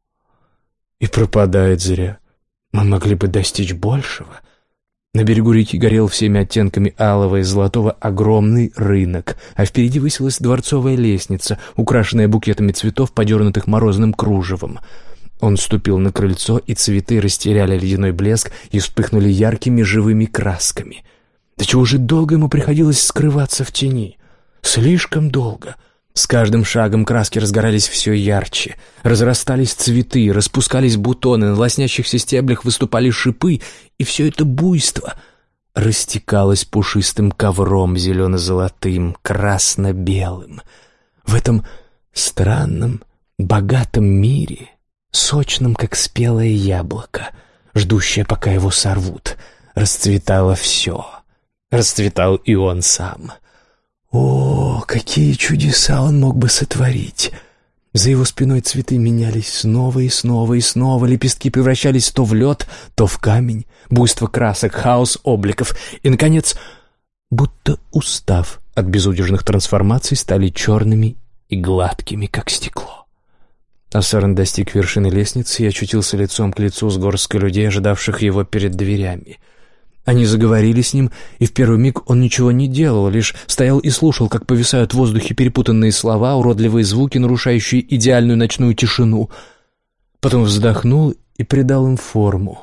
И пропадает зря. Мы могли бы достичь большего. На берегу реки горел всеми оттенками алого и золотого огромный рынок, а впереди высилась дворцовая лестница, украшенная букетами цветов, подернутых морозным кружевом. Он ступил на крыльцо, и цветы растеряли ледяной блеск и вспыхнули яркими живыми красками. Да чего же долго ему приходилось скрываться в тени? Слишком долго. С каждым шагом краски разгорались все ярче. Разрастались цветы, распускались бутоны, на лоснящихся стеблях выступали шипы, и все это буйство растекалось пушистым ковром зелено-золотым, красно-белым. В этом странном, богатом мире, сочным, как спелое яблоко, ждущее, пока его сорвут, расцветало все. Расцветал и он сам. О, какие чудеса он мог бы сотворить! За его спиной цветы менялись снова и снова и снова, лепестки превращались то в лед, то в камень, буйство красок, хаос обликов, и, наконец, будто устав от безудержных трансформаций, стали черными и гладкими, как стекло. Асаран достиг вершины лестницы и очутился лицом к лицу с горсткой людей, ожидавших его перед дверями. Они заговорили с ним, и в первый миг он ничего не делал, лишь стоял и слушал, как повисают в воздухе перепутанные слова, уродливые звуки, нарушающие идеальную ночную тишину. Потом вздохнул и придал им форму.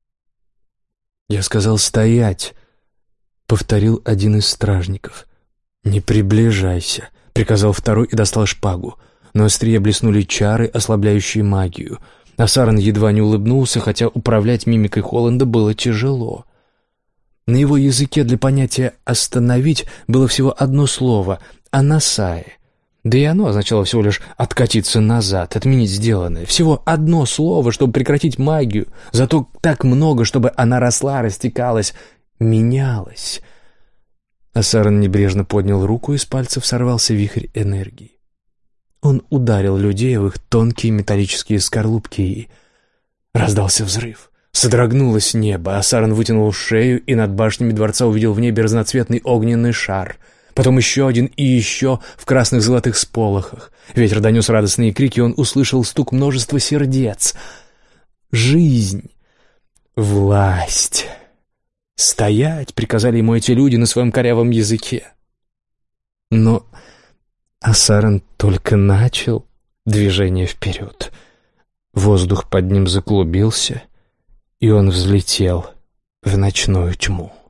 «Я сказал стоять», — повторил один из стражников. «Не приближайся», — приказал второй и достал шпагу. На острие блеснули чары, ослабляющие магию. Асаран едва не улыбнулся, хотя управлять мимикой Холланда было тяжело. На его языке для понятия «остановить» было всего одно слово — «анасае». Да и оно означало всего лишь откатиться назад, отменить сделанное. Всего одно слово, чтобы прекратить магию, зато так много, чтобы она росла, растекалась, менялась. Асаран небрежно поднял руку, и с пальцев сорвался вихрь энергии. Он ударил людей в их тонкие металлические скорлупки, и раздался взрыв. Содрогнулось небо, Асаран вытянул шею и над башнями дворца увидел в небе разноцветный огненный шар. Потом еще один и еще в красных золотых сполохах. Ветер донес радостные крики, и он услышал стук множества сердец. Жизнь, власть. «Стоять!» — приказали ему эти люди на своем корявом языке. Но Асаран только начал движение вперед. Воздух под ним заклубился, и он взлетел в ночную тьму.